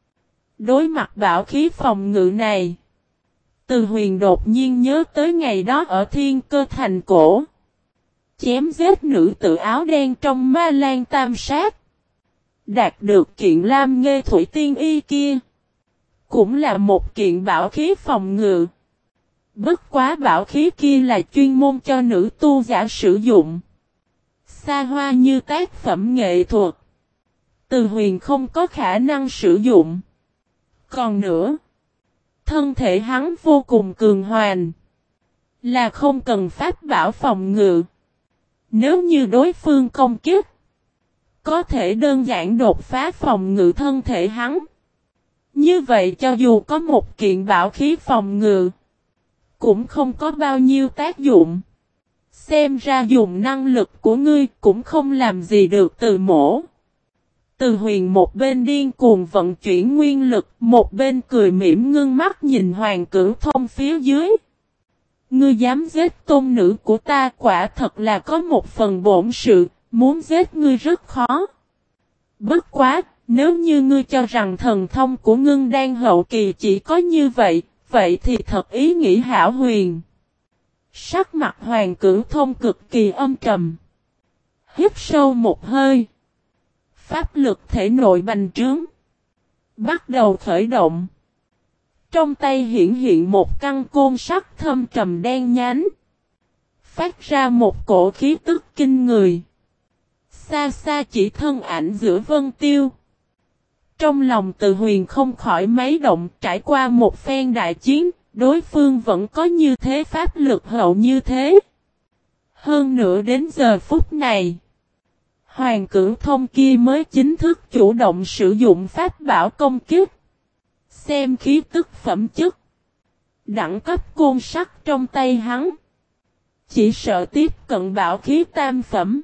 Đối mặt bảo khí phòng ngự này, Từ Huyền đột nhiên nhớ tới ngày đó ở Thiên Cơ Thành cổ, chém giết nữ tử áo đen trong Ma Lan Tam Sát, đạt được kiện lam nghê thủy tiên y kia, cũng là một kiện bảo khí phòng ngự. Bất quá bảo khí kia là chuyên môn cho nữ tu giả sử dụng, xa hoa như tác phẩm nghệ thuật, Từ Huyền không có khả năng sử dụng. Còn nữa, thân thể hắn vô cùng cường hoành, là không cần pháp bảo phòng ngự. Nếu như đối phương công kích, có thể đơn giản đột phá phòng ngự thân thể hắn. Như vậy cho dù có một kiện bảo khí phòng ngự, cũng không có bao nhiêu tác dụng. Xem ra dùng năng lực của ngươi cũng không làm gì được Từ Mỗ. Từ Huyền một bên điên cuồng vận chuyển nguyên lực, một bên cười mỉm ngưng mắt nhìn Hoàng Cửu Thông phía dưới. Ngươi dám giết tôn nữ của ta, quả thật là có một phần bổn sự, muốn giết ngươi rất khó. Bất quá, nếu như ngươi cho rằng thần thông của Ngưng Đan hậu kỳ chỉ có như vậy, vậy thì thật ý nghĩ hão huyền. Sắc mặt Hoàng Cửu Thông cực kỳ âm trầm. Hít sâu một hơi. Pháp lực thể nội bành trướng. Bắt đầu khởi động. Trong tay hiển hiện một căn côn sắt thâm trầm đen nhánh. Phát ra một cổ khí tức kinh người. Xa xa chỉ thân ảnh giữa vân tiêu. Trong lòng Từ Huyền không khỏi mấy động, trải qua một phen đại chiến, đối phương vẫn có như thế pháp lực hậu như thế. Hơn nữa đến giờ phút này, Hoàng Cửu Thông kia mới chính thức chủ động sử dụng pháp bảo công kích. Xem khí tức phẩm chất, đẳng cấp côn sắt trong tay hắn, chỉ sợ tiếp cận bảo khí tam phẩm.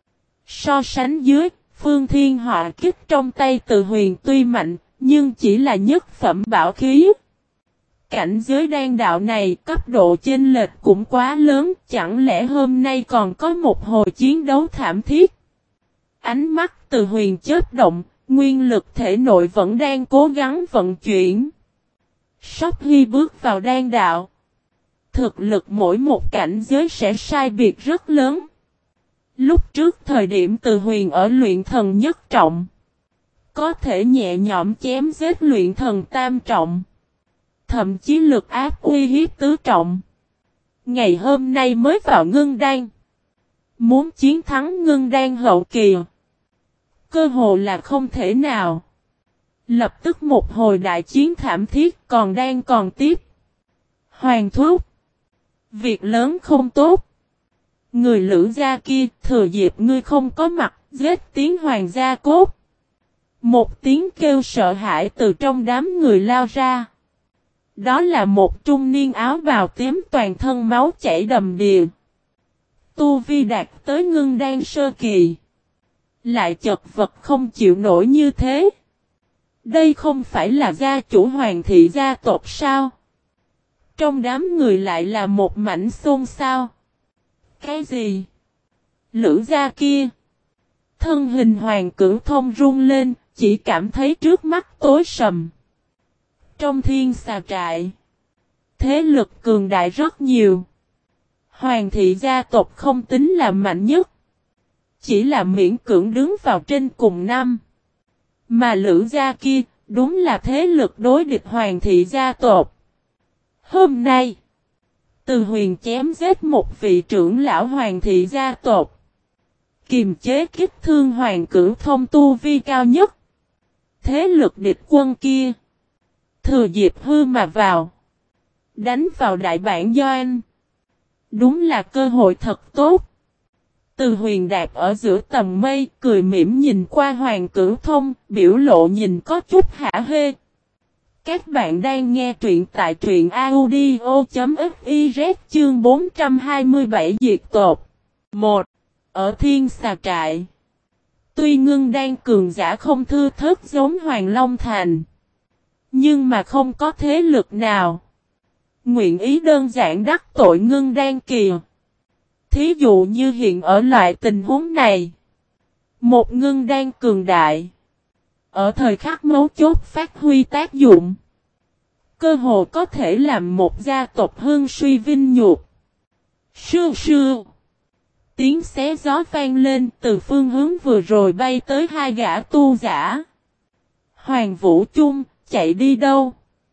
So sánh dưới, Phương Thiên Họa kích trong tay Từ Huyền tuy mạnh, nhưng chỉ là nhất phẩm bảo khí. Cảnh giới đan đạo này cấp độ chênh lệch cũng quá lớn, chẳng lẽ hôm nay còn có một hồi chiến đấu thảm thiết. Ánh mắt Từ Huyền chớp động, nguyên lực thể nội vẫn đang cố gắng vận chuyển. Sắp Hy bước vào đan đạo. Thực lực mỗi một cảnh giới sẽ sai biệt rất lớn. Lúc trước thời điểm Từ Huyền ở luyện thần nhất trọng, có thể nhẹ nhõm chém giết luyện thần tam trọng. Thậm chí lực áp uy hiếp tứ trọng. Ngày hôm nay mới vào ngưng đan. Muốn chiến thắng ngưng đan hậu kỳ, cơ hồ là không thể nào. Lập tức một hồi đại chiến thảm thiết còn đang còn tiếp. Hoàng thúc, việc lớn không tốt. Người Lữ gia kia thừa dịp ngươi không có mặt, giết tiếng hoàng gia cốt. Một tiếng kêu sợ hãi từ trong đám người lao ra. Đó là một trung niên áo bào tím toàn thân máu chảy đầm đìa. Tu vi đạt tới ngưng đan sơ kỳ. Lại chật vật không chịu nổi như thế. Đây không phải là gia chủ Hoàng thị gia tộc sao? Trong đám người lại là một mảnh xôn xao. Cái gì? Lữ gia kia. Thân hình Hoàng Cửu Thông run lên, chỉ cảm thấy trước mắt tối sầm. Trong thiên xà trại, thế lực cường đại rất nhiều. Hoàng thị gia tộc không tính là mạnh nhất, chỉ là miễn cưỡng đứng vào trên cùng năm. Mà Lữ gia kia, đúng là thế lực đối địch Hoàng thị gia tộc. Hôm nay, Từ Huyền chém giết một vị trưởng lão Hoàng thị gia tộc, kiềm chế kích thương Hoàng Cửu Thông tu vi cao nhất. Thế lực địch quân kia, thừa dịp hư mà vào, đánh vào đại bản doanh. Đúng là cơ hội thật tốt. Từ Huyền đạp ở giữa tầng mây, cười mỉm nhìn qua Hoàng Cửu Thông, biểu lộ nhìn có chút hả hê. Các bạn đang nghe truyện tại truyện audio chấm fiz chương bốn trăm hai mươi bảy diệt tộc. một. Ở thiên xà trại, tuy ngưng đan cường giả không thưa thớt giống Hoàng Long Thành, nhưng mà không có thế lực nào nguyện ý đơn giản đắc tội ngưng đan kỳ. Thí dụ như hiện ở loại tình huống này, một ngưng đan cường đại, ở thời khắc mấu chốt phát huy tác dụng, cơ hồ có thể làm một gia tộc hưng suy vinh nhục. Sưu sưu. Tiếng xé gió vang lên từ phương hướng vừa rồi bay tới hai gã tu giả. Hoàng Vũ Chung, chạy đi đâu?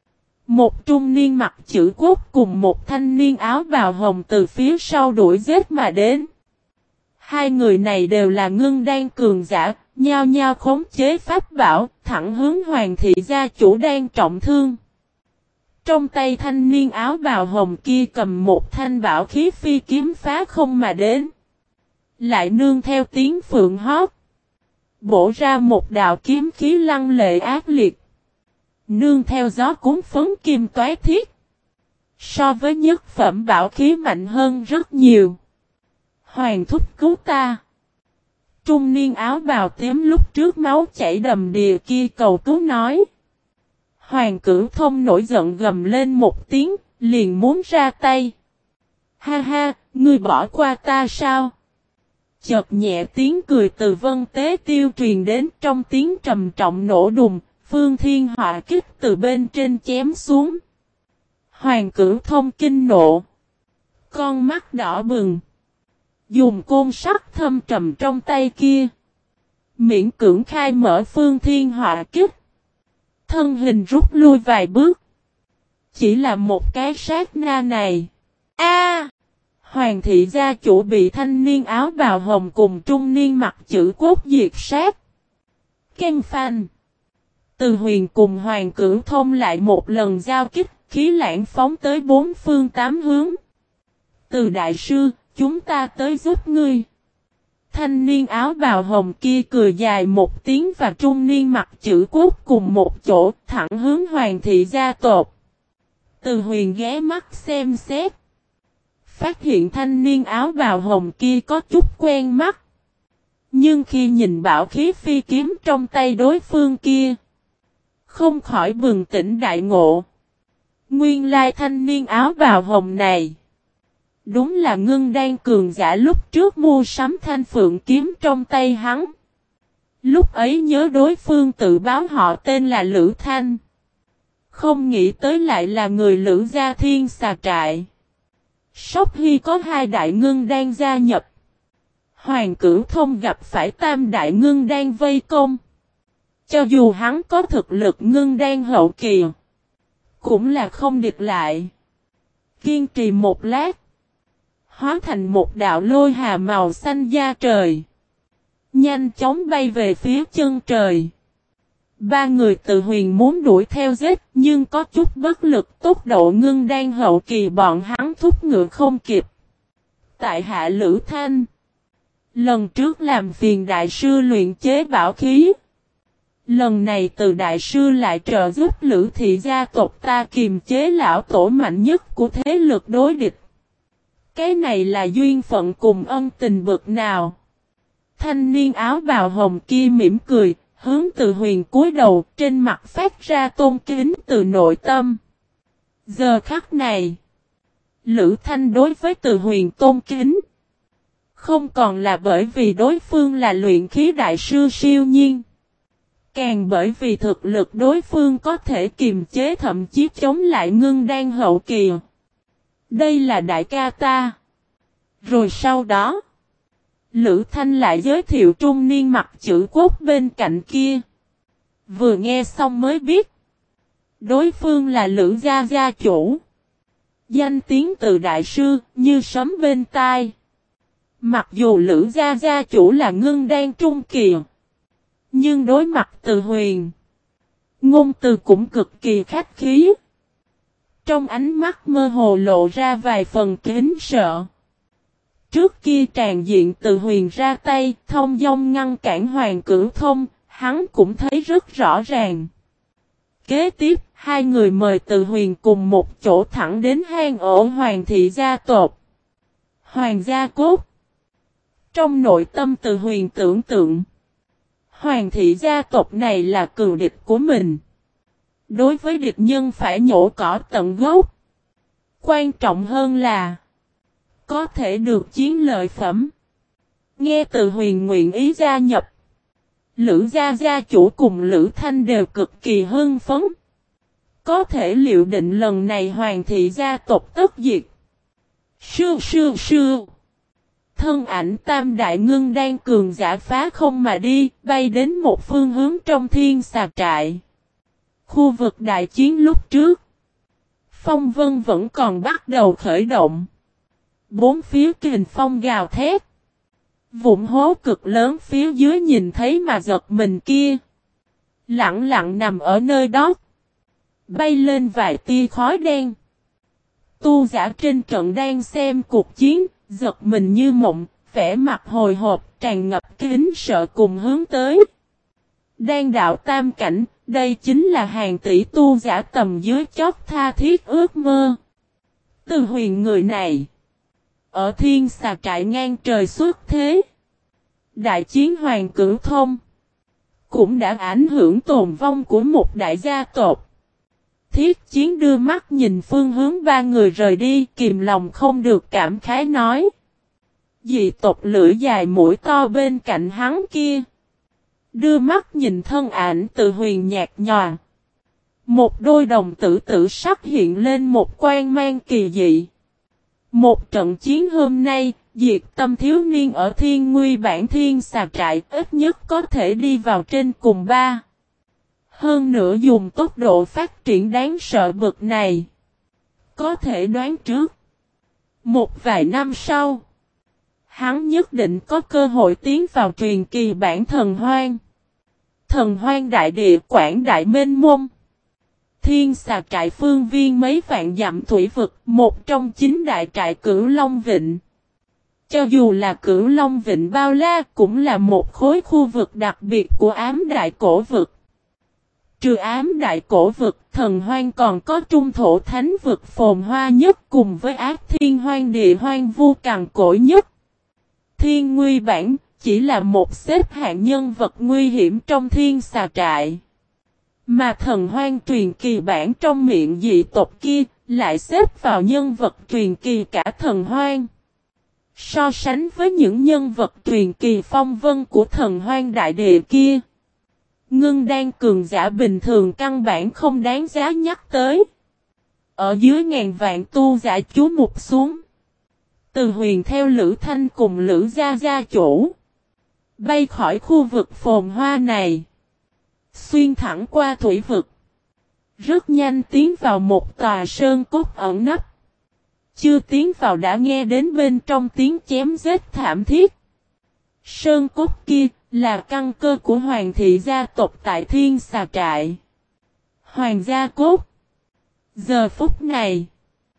Một trung niên mặc chữ quốc cùng một thanh niên áo bào hồng từ phía sau đuổi giết mà đến. Hai người này đều là ngưng đan cường giả, nhao nhao khống chế pháp bảo, thẳng hướng Hoàng thị gia chủ đang trọng thương. Trong tay thanh niên áo bào hồng kia cầm một thanh bảo khí phi kiếm phá không mà đến. Lại nương theo tiếng phượng hót, bổ ra một đạo kiếm khí lăng lệ ác liệt. Nương theo gió cuốn phấn kim toái thiết. So với nhất phẩm bảo khí mạnh hơn rất nhiều. Hoàng thúc cứu ta. Trung niên áo bào tím lúc trước máu chảy đầm đìa kia cầu cứu nói. Hoàng Cửu Thông nổi giận gầm lên một tiếng, liền muốn ra tay. Ha ha, ngươi bỏ qua ta sao? Chợt nhẹ tiếng cười từ Vân Tế Tiêu truyền đến, trong tiếng trầm trọng nổ đùng, Phương Thiên Họa kích từ bên trên chém xuống. Hoàng Cửu Thông kinh nộ. Con mắt đỏ bừng. Dùng côn sắt thâm trầm trong tay kia. Miễn cưỡng khai mở Phương Thiên Họa kích. Thân hình rút lui vài bước. Chỉ là một cái sát na này. A! Hoàng thị gia chủ bị thanh niên áo bào hồng cùng trung niên mặt chữ cốt diệt sát. Ken phanh. Từ Huyền cùng Hoàng Cửu Thông lại một lần giao kích, khí lãng phóng tới bốn phương tám hướng. Từ đại sư, chúng ta tới giúp ngươi. Thanh niên áo bào hồng kia cười dài một tiếng và trung niên mặt chữ cốt cùng một chỗ thẳng hướng Hoàng thị gia tộc. Từ Huyền ghé mắt xem xét. Phát hiện thanh niên áo bào hồng kia có chút quen mắt. Nhưng khi nhìn bảo khí phi kiếm trong tay đối phương kia, không khỏi bừng tỉnh đại ngộ. Nguyên lai thanh niên áo bào hồng này, đúng là Ngưng Đan cường giả lúc trước mua sắm thanh phượng kiếm trong tay hắn. Lúc ấy nhớ đối phương tự báo họ tên là Lữ Thanh. Không nghĩ tới lại là người Lữ gia Thiên Xà Trại. Sóc Hy có hai đại Ngưng Đan gia nhập. Hoàng Cửu Thông gặp phải tam đại Ngưng Đan vây công. Cho dù hắn có thực lực Ngưng Đan hậu kỳ, cũng là không địch lại. Kiên trì một lát, hóa thành một đạo lôi hà màu xanh da trời. Nhanh chóng bay về phía chân trời. Ba người Từ Huyền muốn đuổi theo giết, nhưng có chút bất lực, tốc độ Ngưng Đan hậu kỳ bọn hắn thúc ngựa không kịp. Tại hạ Lữ Thanh. Lần trước làm phiền đại sư luyện chế bảo khí. Lần này Từ đại sư lại trợ giúp Lữ thị gia tộc ta kiềm chế lão tổ mạnh nhất của thế lực đối địch. Cái này là duyên phận cùng ân tình bực nào? Thanh niên áo bào hồng kia mỉm cười, hướng Từ Huyền cúi đầu, trên mặt phát ra tôn kính từ nội tâm. Giờ khắc này, Lữ Thanh đối với Từ Huyền tôn kính, không còn là bởi vì đối phương là luyện khí đại sư siêu nhiên, càng bởi vì thực lực đối phương có thể kiềm chế thậm chí chống lại Ngưng Đan hậu kỳ. Đây là đại ca ta. Rồi sau đó, Lữ Thanh lại giới thiệu trung niên mặt chữ cốt bên cạnh kia. Vừa nghe xong mới biết, đối phương là Lữ gia gia chủ. Danh tiếng từ đại sư như sấm bên tai. Mặc dù Lữ gia gia chủ là Ngưng Đan trung kỳ, nhưng đối mặt Từ Huyền, ngôn từ cũng cực kỳ khách khí. Trong ánh mắt mơ hồ lộ ra vài phần kính sợ. Trước kia tràn diện Từ Huyền ra tay, thông dong ngăn cản Hoàng Cửu Thông, hắn cũng thấy rất rõ ràng. Kế tiếp, hai người mời Từ Huyền cùng một chỗ thẳng đến hang ổ Hoàng thị gia tộc. Hoàng gia cốt. Trong nội tâm Từ Huyền tưởng tượng, Hoàng thị gia tộc này là cừu địch của mình. Đối với địch nhân phải nhổ cỏ tận gốc. Quan trọng hơn là có thể được chiến lợi phẩm. Nghe Từ Huyền nguyện ý gia nhập, Lữ gia gia chủ cùng Lữ Thanh đều cực kỳ hưng phấn. Có thể liệu định lần này Hoàng thị gia tộc tất diệt. Sư sư sư. Thân ảnh tam đại Ngưng Đan cường giả phá không mà đi, bay đến một phương hướng trong Thiên Xà Trại. Khu vực đại chiến lúc trước, phong vân vẫn còn bắt đầu khởi động. Bốn phía kình phong gào thét. Vụn hố cực lớn phía dưới nhìn thấy mà giật mình kia, lặng lặng nằm ở nơi đó. Bay lên vài tia khói đen. Tu giả trên trận đang xem cuộc chiến, giật mình như mộng, vẻ mặt hồi hộp, tràn ngập kính sợ cùng hướng tới. Đan đạo tam cảnh, đây chính là hàng tỷ tu giả tầm dưới chót tha thiết ước mơ. Từ Huyền người này, ở thiên xà trại ngang trời xuất thế. Đại chiến Hoàng Cửu Thông cũng đã ảnh hưởng tồn vong của một đại gia tộc. Thiết Chiến đưa mắt nhìn phương hướng ba người rời đi, kìm lòng không được cảm khái nói. Dị tộc lưỡi dài mũi to bên cạnh hắn kia. Đưa mắt nhìn thân ảnh Từ Huyền nhạt nhòa. Một đôi đồng tử tử sắc hiện lên một quang mang kỳ dị. Một trận chiến hôm nay, diệt tâm thiếu niên ở thiên nguy bản thiên xà trại ít nhất có thể đi vào trên cùng ba. Hơn nữa dùng tốc độ phát triển đáng sợ bậc này. Có thể đoán trước. Một vài năm sau, hắn nhất định có cơ hội tiến vào truyền kỳ bản thần hoang. Thần hoang đại địa quảng đại mênh mông. Thiên xà trại phương viên mấy vạn dặm thủy vực, một trong chín đại trại Cửu Long Vịnh. Cho dù là Cửu Long Vịnh bao la cũng là một khối khu vực đặc biệt của ám đại cổ vực. Trừ ám đại cổ vực, thần hoang còn có trung thổ thánh vực phồn hoa nhất cùng với ác thiên hoang địa hoang vu cằn cỗi nhất. Thiên Nguy Bản chỉ là một xếp hạng nhân vật nguy hiểm trong thiên xà trại. Mà thần hoang truyền kỳ bản trong miệng dị tộc kia lại xếp vào nhân vật truyền kỳ cả thần hoang. So sánh với những nhân vật truyền kỳ phong vân của thần hoang đại địa kia. Ngưng đan cường giả bình thường căn bản không đáng giá nhắc tới. Ở dưới ngàn vạn tu giả chú mục xuống. Từ Huyền theo Lữ Thanh cùng Lữ Gia gia chủ. Bay khỏi khu vực phồn hoa này. Xuyên thẳng qua thủy vực. Rất nhanh tiến vào một tòa sơn cốt ẩn nấp. Chưa tiến vào đã nghe đến bên trong tiếng chém giết thảm thiết. Sơn cốt kia là căn cơ của hoàng thị gia tộc tại thiên xà trại. Hoàng gia cốt. Giờ phút này.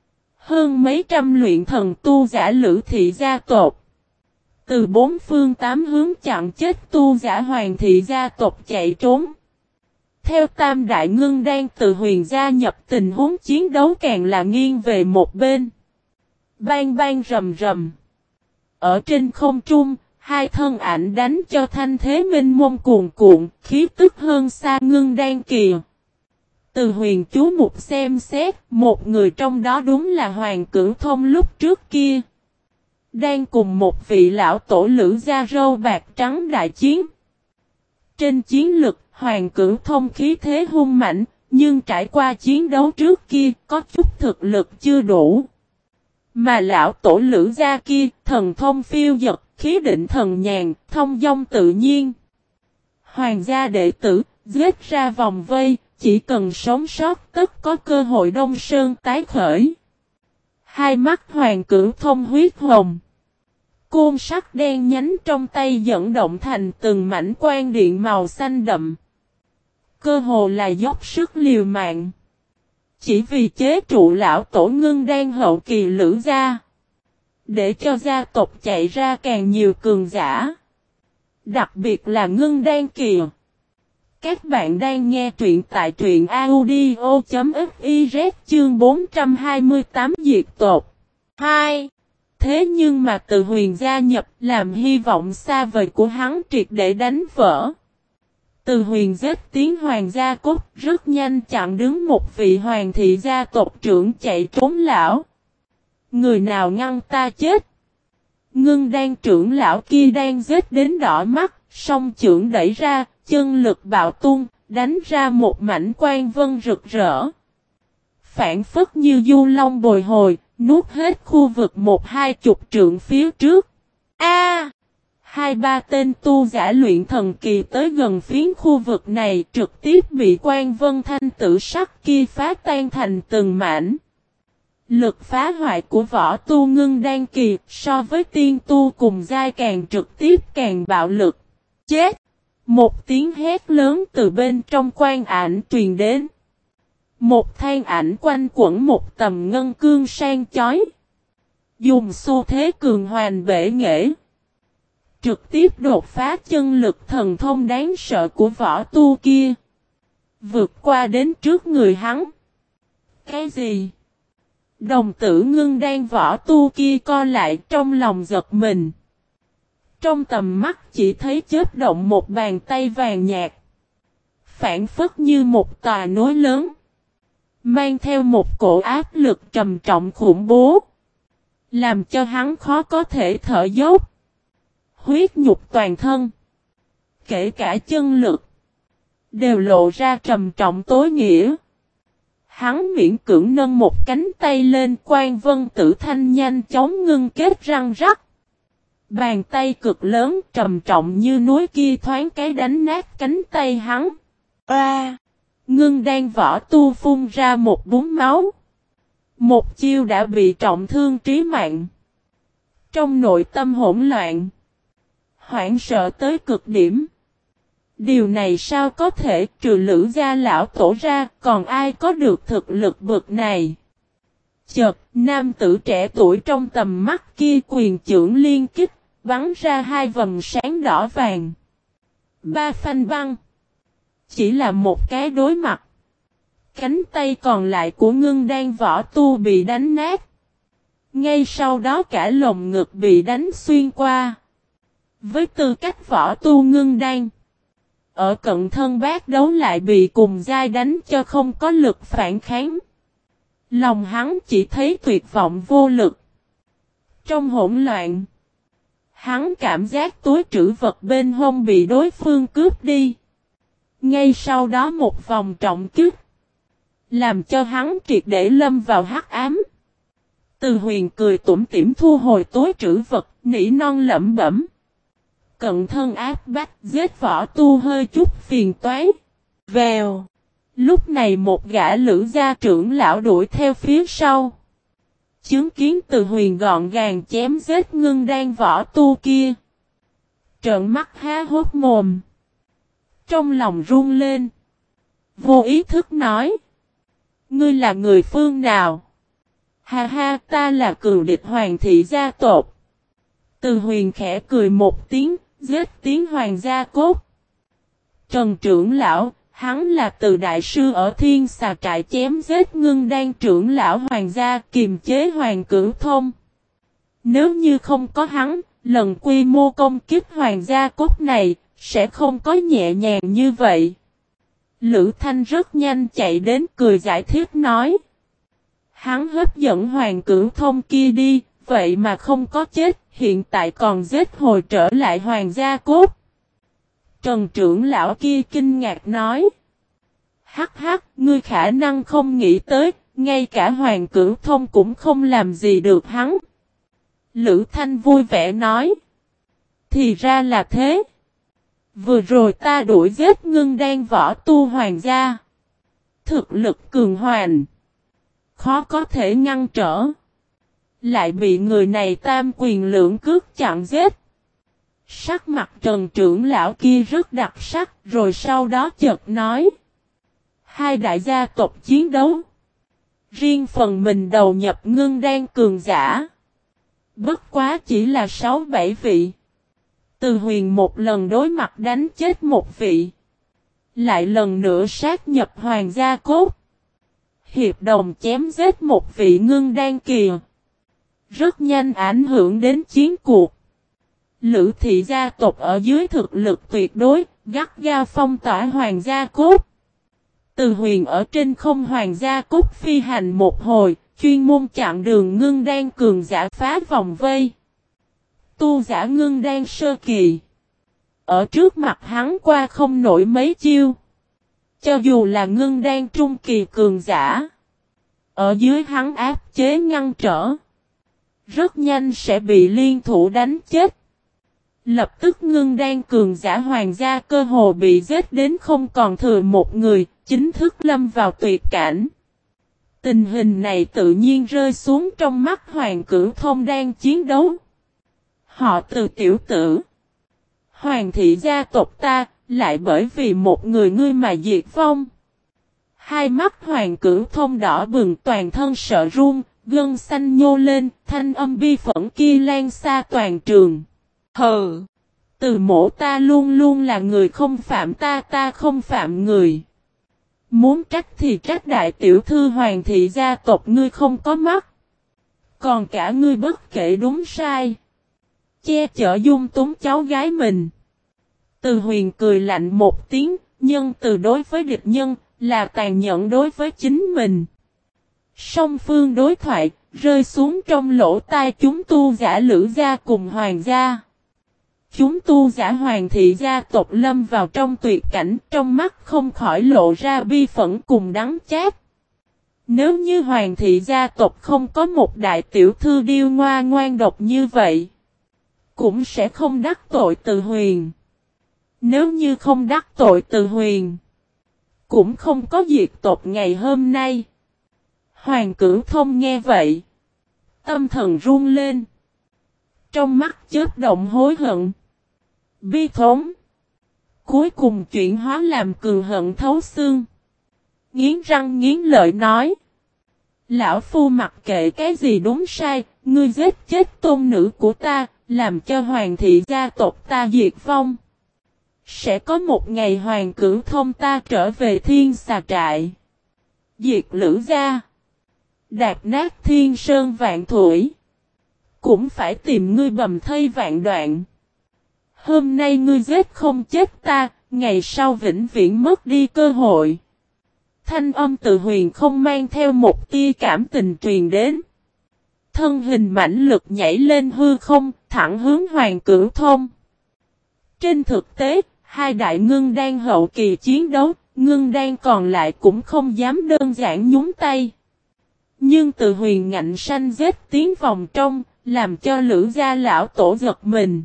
Hơn mấy trăm luyện thần tu giả Lữ thị gia tộc. Từ bốn phương tám hướng chặn chết tu giả hoàng thị gia tộc chạy trốn. Theo tam đại ngưng đan Từ Huyền gia nhập tình huống chiến đấu càng là nghiêng về một bên. Bang bang rầm rầm. Ở trên không trung, hai thân ảnh đánh cho thanh thế minh mông cuồn cuộn, khí tức hơn xa ngưng đan kìa. Từ Huyền chú mục xem xét, một người trong đó đúng là Hoàng Cửu Thông lúc trước kia. Đang cùng một vị lão tổ Lữ gia râu bạc trắng đại chiến. Trên chiến lực, Hoàng Cửu Thông khí thế hung mạnh, nhưng trải qua chiến đấu trước kia, có chút thực lực chưa đủ. Mà lão tổ Lữ gia kia, thần thông phiêu dật, khí định thần nhàn, thông dong tự nhiên. Hoàng gia đệ tử, giết ra vòng vây, chỉ cần sống sót tất có cơ hội Đông Sơn tái khởi. Hai mắt Hoàng Cửu Thông huyết hồng. Côn sắc đen nhánh trong tay dẫn động thành từng mảnh quang điện màu xanh đậm. Cơ hồ là dốc sức liều mạng. Chỉ vì chế trụ lão tổ ngưng đan hậu kỳ Lữ gia. Để cho gia tộc chạy ra càng nhiều cường giả. Đặc biệt là ngưng đan kỳ. Các bạn đang nghe truyện tại truyện audio chấm fiz chương bốn trăm hai mươi tám diệt tộc. hai. Thế nhưng mà Từ Huyền gia nhập làm hy vọng xa vời của hắn triệt để đánh vỡ. Từ Huyền giết tiếng hoàng gia cốt rất nhanh chặn đứng một vị hoàng thị gia tộc trưởng chạy trốn lão. Người nào ngăn ta chết? Ngưng đan trưởng lão kia đang giết đến đỏ mắt, song trưởng đẩy ra, chân lực bạo tung, đánh ra một mảnh quang vân rực rỡ. Phản phất như du long bồi hồi, nuốt hết khu vực một hai chục trượng phía trước. A! Hai ba tên tu giả luyện thần kỳ tới gần phiến khu vực này trực tiếp bị quang vân thanh tử sắc kia phá tan thành từng mảnh. Lực phá hoại của võ tu ngưng đan kỳ so với tiên tu cùng giai càng trực tiếp càng bạo lực. Chết! Một tiếng hét lớn từ bên trong quan ảnh truyền đến. Một than ảnh quanh quẩn một tầm ngân cương sang chói. Dùng xu thế cường hoành bể nghệ. Trực tiếp đột phá chân lực thần thông đáng sợ của võ tu kia. Vượt qua đến trước người hắn. Cái gì? Đồng tử Ngưng Đan võ tu kia co lại trong lòng giật mình. Trong tầm mắt chỉ thấy chớp động một bàn tay vàng nhạt. Phản phất như một tòa núi lớn. Mang theo một cổ áp lực trầm trọng khủng bố. Làm cho hắn khó có thể thở dốc. Huyết nhục toàn thân. Kể cả chân lực. Đều lộ ra trầm trọng tối nghĩa. Hắn miễn cưỡng nâng một cánh tay lên, Quan Vân Tử Thanh nhanh chóng ngưng kết răng rắc. Bàn tay cực lớn trầm trọng như núi kia thoáng cái đánh nát cánh tay hắn. A! Ngưng Đan võ tu phun ra một búng máu. Một chiêu đã bị trọng thương trí mạng. Trong nội tâm hỗn loạn. Hoảng sợ tới cực điểm. Điều này sao có thể, trừ Lữ gia lão tổ ra, còn ai có được thực lực bậc này? Chợt, nam tử trẻ tuổi trong tầm mắt kia quyền chưởng liên kích, bắn ra hai vầng sáng đỏ vàng. Ba phanh băng. Chỉ là một cái đối mặt. Cánh tay còn lại của Ngưng Đan võ tu bị đánh nát. Ngay sau đó cả lồng ngực bị đánh xuyên qua. Với tư cách võ tu Ngưng Đan, ở cận thân bát đấu lại bị cùng giai đánh cho không có lực phản kháng. Lòng hắn chỉ thấy tuyệt vọng vô lực. Trong hỗn loạn, hắn cảm giác túi trữ vật bên hông bị đối phương cướp đi. Ngay sau đó một vòng trọng kích, làm cho hắn triệt để lâm vào hắc ám. Từ Huyền cười tủm tỉm thu hồi túi trữ vật, nỉ non lẩm bẩm. Cận thân áp bách giết võ tu hơi chút phiền toái. Vèo. Lúc này một gã Lữ gia trưởng lão đuổi theo phía sau. Chứng kiến Từ Huyền gọn gàng chém giết Ngưng Đan võ tu kia. Trợn mắt há hốt mồm. Trong lòng run lên. Vô ý thức nói. Ngươi là người phương nào? Ha ha, ta là cừu địch Hoàng thị gia tộc. Từ Huyền khẽ cười một tiếng, giết tiếng hoàng gia cốt. Trần trưởng lão, hắn là Từ đại sư ở Thiên Xà trại chém giết Ngưng Đan trưởng lão hoàng gia kiềm chế Hoàng Cửu Thông. Nếu như không có hắn, lần quy mô công kích hoàng gia cốt này sẽ không có nhẹ nhàng như vậy. Lữ Thanh rất nhanh chạy đến cười giải thích nói. Hắn hấp dẫn Hoàng Cửu Thông kia đi, vậy mà không có chết, hiện tại còn giết hồi trở lại hoàng gia cốt. Trần trưởng lão kia kinh ngạc nói. Hắc hắc, ngươi khả năng không nghĩ tới, ngay cả Hoàng Cửu Thông cũng không làm gì được hắn. Lữ Thanh vui vẻ nói. Thì ra là thế. Vừa rồi ta đuổi giết Ngưng Đan võ tu hoàng gia. Thực lực cường hoành. Khó có thể ngăn trở. Lại bị người này tam quyền lưỡng cước chặn giết. Sắc mặt Trần trưởng lão kia rất đặc sắc, rồi sau đó chợt nói. Hai đại gia tộc chiến đấu. Riêng phần mình đầu nhập Ngưng Đan cường giả. Bất quá chỉ là sáu bảy vị. Từ Huyền một lần đối mặt đánh chết một vị. Lại lần nữa sát nhập hoàng gia cốt. Hiệp đồng chém giết một vị Ngưng Đan kìa. Rất nhanh ảnh hưởng đến chiến cuộc. Lữ thị gia tộc ở dưới thực lực tuyệt đối, gắt gao phong tỏa hoàng gia cốt. Từ Huyền ở trên không hoàng gia cốt phi hành một hồi, chuyên môn chặn đường Ngưng Đan cường giả phá vòng vây. Tu giả Ngưng Đan sơ kỳ. Ở trước mặt hắn qua không nổi mấy chiêu. Cho dù là Ngưng Đan trung kỳ cường giả. Ở dưới hắn áp chế ngăn trở. Rất nhanh sẽ bị liên thủ đánh chết. Lập tức Ngưng Đan cường giả hoàng gia cơ hồ bị giết đến không còn thừa một người, chính thức lâm vào tuyệt cảnh. Tình hình này tự nhiên rơi xuống trong mắt Hoàng Cửu Thông đang chiến đấu. Họ Từ tiểu tử. Hoàng thị gia tộc ta, lại bởi vì một người ngươi mà diệt vong. Hai mắt Hoàng Cửu Thông đỏ bừng toàn thân sợ run, gân xanh nhô lên, thanh âm bi phẫn kia lan xa toàn trường. Hừ! Từ mổ ta luôn luôn là người không phạm ta, ta không phạm người. Muốn trách thì trách đại tiểu thư Hoàng thị gia tộc ngươi không có mắt. Còn cả ngươi bất kể đúng sai. Che chở dung túng cháu gái mình. Từ Huyền cười lạnh một tiếng, nhân từ đối với địch nhân, là tàn nhẫn đối với chính mình. Song phương đối thoại, rơi xuống trong lỗ tai chúng tu giả Lữ gia cùng Hoàng gia. Chúng tu giả Hoàng thị gia tộc lâm vào trong tuyệt cảnh, trong mắt không khỏi lộ ra bi phẫn cùng đắng chát. Nếu như Hoàng thị gia tộc không có một đại tiểu thư điêu ngoa ngoan độc như vậy, cũng sẽ không đắc tội Từ Huyền. Nếu như không đắc tội Từ Huyền, cũng không có diệt tộc ngày hôm nay. Hoàng Cửu Thông nghe vậy, tâm thần run lên. Trong mắt chớp động hối hận, bi thống. Cuối cùng chuyển hóa làm cường hận thấu xương. Nghiến răng nghiến lợi nói: Lão Phu mặc kệ cái gì đúng sai, ngươi giết chết tôn nữ của ta, làm cho Hoàng thị gia tộc ta diệt vong. Sẽ có một ngày Hoàng Cửu Thông ta trở về Thiên Xà Trại, diệt Lữ gia, đạp nát thiên sơn vạn thủy, cũng phải tìm ngươi bầm thây vạn đoạn. Hôm nay ngươi giết không chết ta, ngày sau vĩnh viễn mất đi cơ hội. Thanh âm Từ Huyền không mang theo một tia cảm tình truyền đến. Thân hình mãnh lực nhảy lên hư không, thẳng hướng Hoàng Cửu Thông. Trên thực tế, hai đại ngưng đan hậu kỳ chiến đấu, ngưng đan còn lại cũng không dám đơn giản nhúng tay. Nhưng Từ Huyền ngạnh sanh giết tiến vòng trong, làm cho Lữ gia lão tổ giật mình.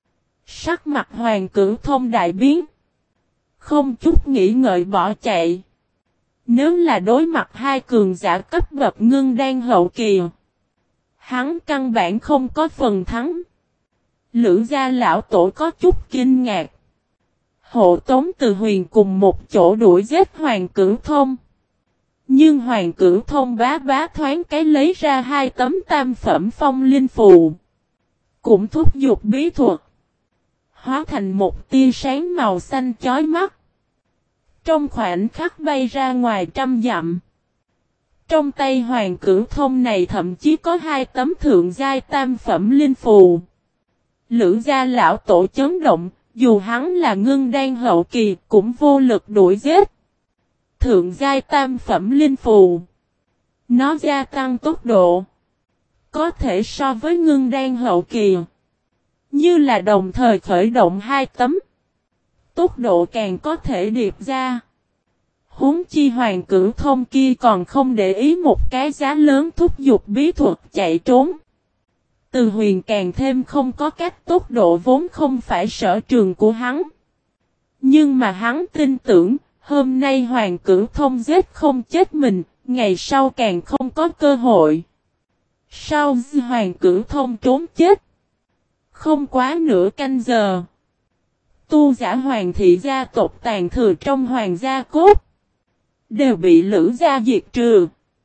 Sắc mặt Hoàng Cửu Thông đại biến, không chút nghĩ ngợi bỏ chạy. Nếu là đối mặt hai cường giả cấp bậc ngưng đan hậu kỳ, hắn căn bản không có phần thắng. Lữ gia lão tổ có chút kinh ngạc. Hộ tống Từ Huyền cùng một chỗ đuổi giết Hoàng Cửu Thông. Nhưng Hoàng Cửu Thông bá bá thoáng cái lấy ra hai tấm tam phẩm phong linh phù. Cũng thúc giục bí thuật, hóa thành một tia sáng màu xanh chói mắt. Trong khoảnh khắc bay ra ngoài trăm dặm. Trong tay Hoàng Cửu Thông này thậm chí có hai tấm thượng giai tam phẩm linh phù. Lữ gia lão tổ chấn động, dù hắn là ngưng đan hậu kỳ cũng vô lực đuổi giết. Thượng giai tam phẩm linh phù, nó gia tăng tốc độ, có thể so với ngưng đan hậu kỳ. Như là đồng thời khởi động hai tấm, tốc độ càng có thể điệp ra. Huống chi Hoàng Cửu Thông kia còn không để ý một cái giá lớn thúc giục bí thuật chạy trốn. Từ Huyền càng thêm không có cách, tốc độ vốn không phải sở trường của hắn. Nhưng mà hắn tin tưởng, hôm nay Hoàng Cửu Thông giết không chết mình, ngày sau càng không có cơ hội. Sau Hoàng Cửu Thông trốn chết, không quá nửa canh giờ, tu giả Hoàng thị gia tộc tàn thừa trong Hoàng gia cốt đều bị Lữ gia diệt trừ.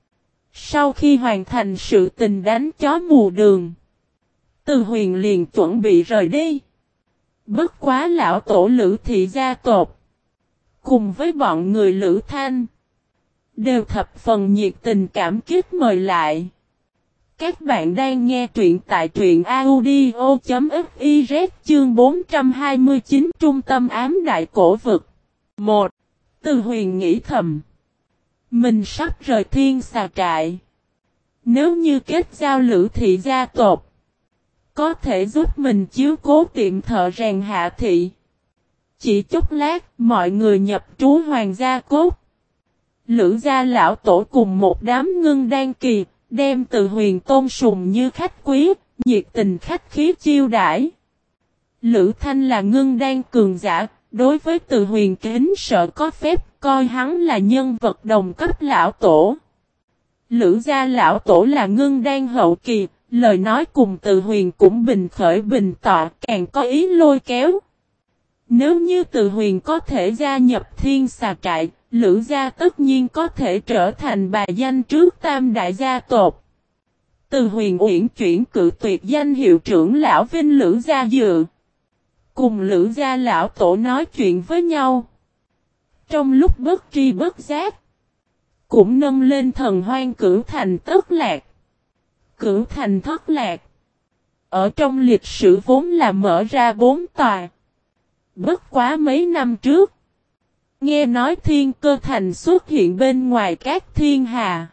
Sau khi hoàn thành sự tình đánh chó mù đường, Từ Huyền liền chuẩn bị rời đi. Bất quá lão tổ Lữ thị gia tộc cùng với bọn người Lữ Thanh đều thập phần nhiệt tình cảm kích mời lại. Các bạn đang nghe truyện tại truyện audio chấm fiz chương bốn trăm hai mươi chín Trung tâm ám đại cổ vực. một. Từ Huyền nghĩ thầm, mình sắp rời Thiên Xà Trại. Nếu như kết giao Lữ thị gia tộc, có thể giúp mình chiếu cố tiệm thợ rèn Hạ thị. Chỉ chốc lát, mọi người nhập trú Hoàng gia cốt. Lữ gia lão tổ cùng một đám ngưng đan kỳ, đem Từ Huyền tôn sùng như khách quý, nhiệt tình khách khí chiêu đãi. Lữ Thanh là ngưng đan cường giả, đối với Từ Huyền kính sợ có phép, coi hắn là nhân vật đồng cấp lão tổ. Lữ gia lão tổ là ngưng đan hậu kỳ, lời nói cùng Từ Huyền cũng bình khởi bình tọa, càng có ý lôi kéo. Nếu như Từ Huyền có thể gia nhập Thiên Xà Trại, Lữ gia tất nhiên có thể trở thành bài danh trước tam đại gia tộc. Từ Huyền uyển chuyển cự tuyệt danh hiệu trưởng lão Vinh Lữ gia dự, cùng Lữ gia lão tổ nói chuyện với nhau. Trong lúc bất tri bất giác, cũng nâng lên thần hoang cửu thành thất lạc. Cửu thành thất lạc, ở trong lịch sử vốn là mở ra bốn tòa. Bất quá mấy năm trước, nghe nói Thiên Cơ Thành xuất hiện bên ngoài các thiên hà.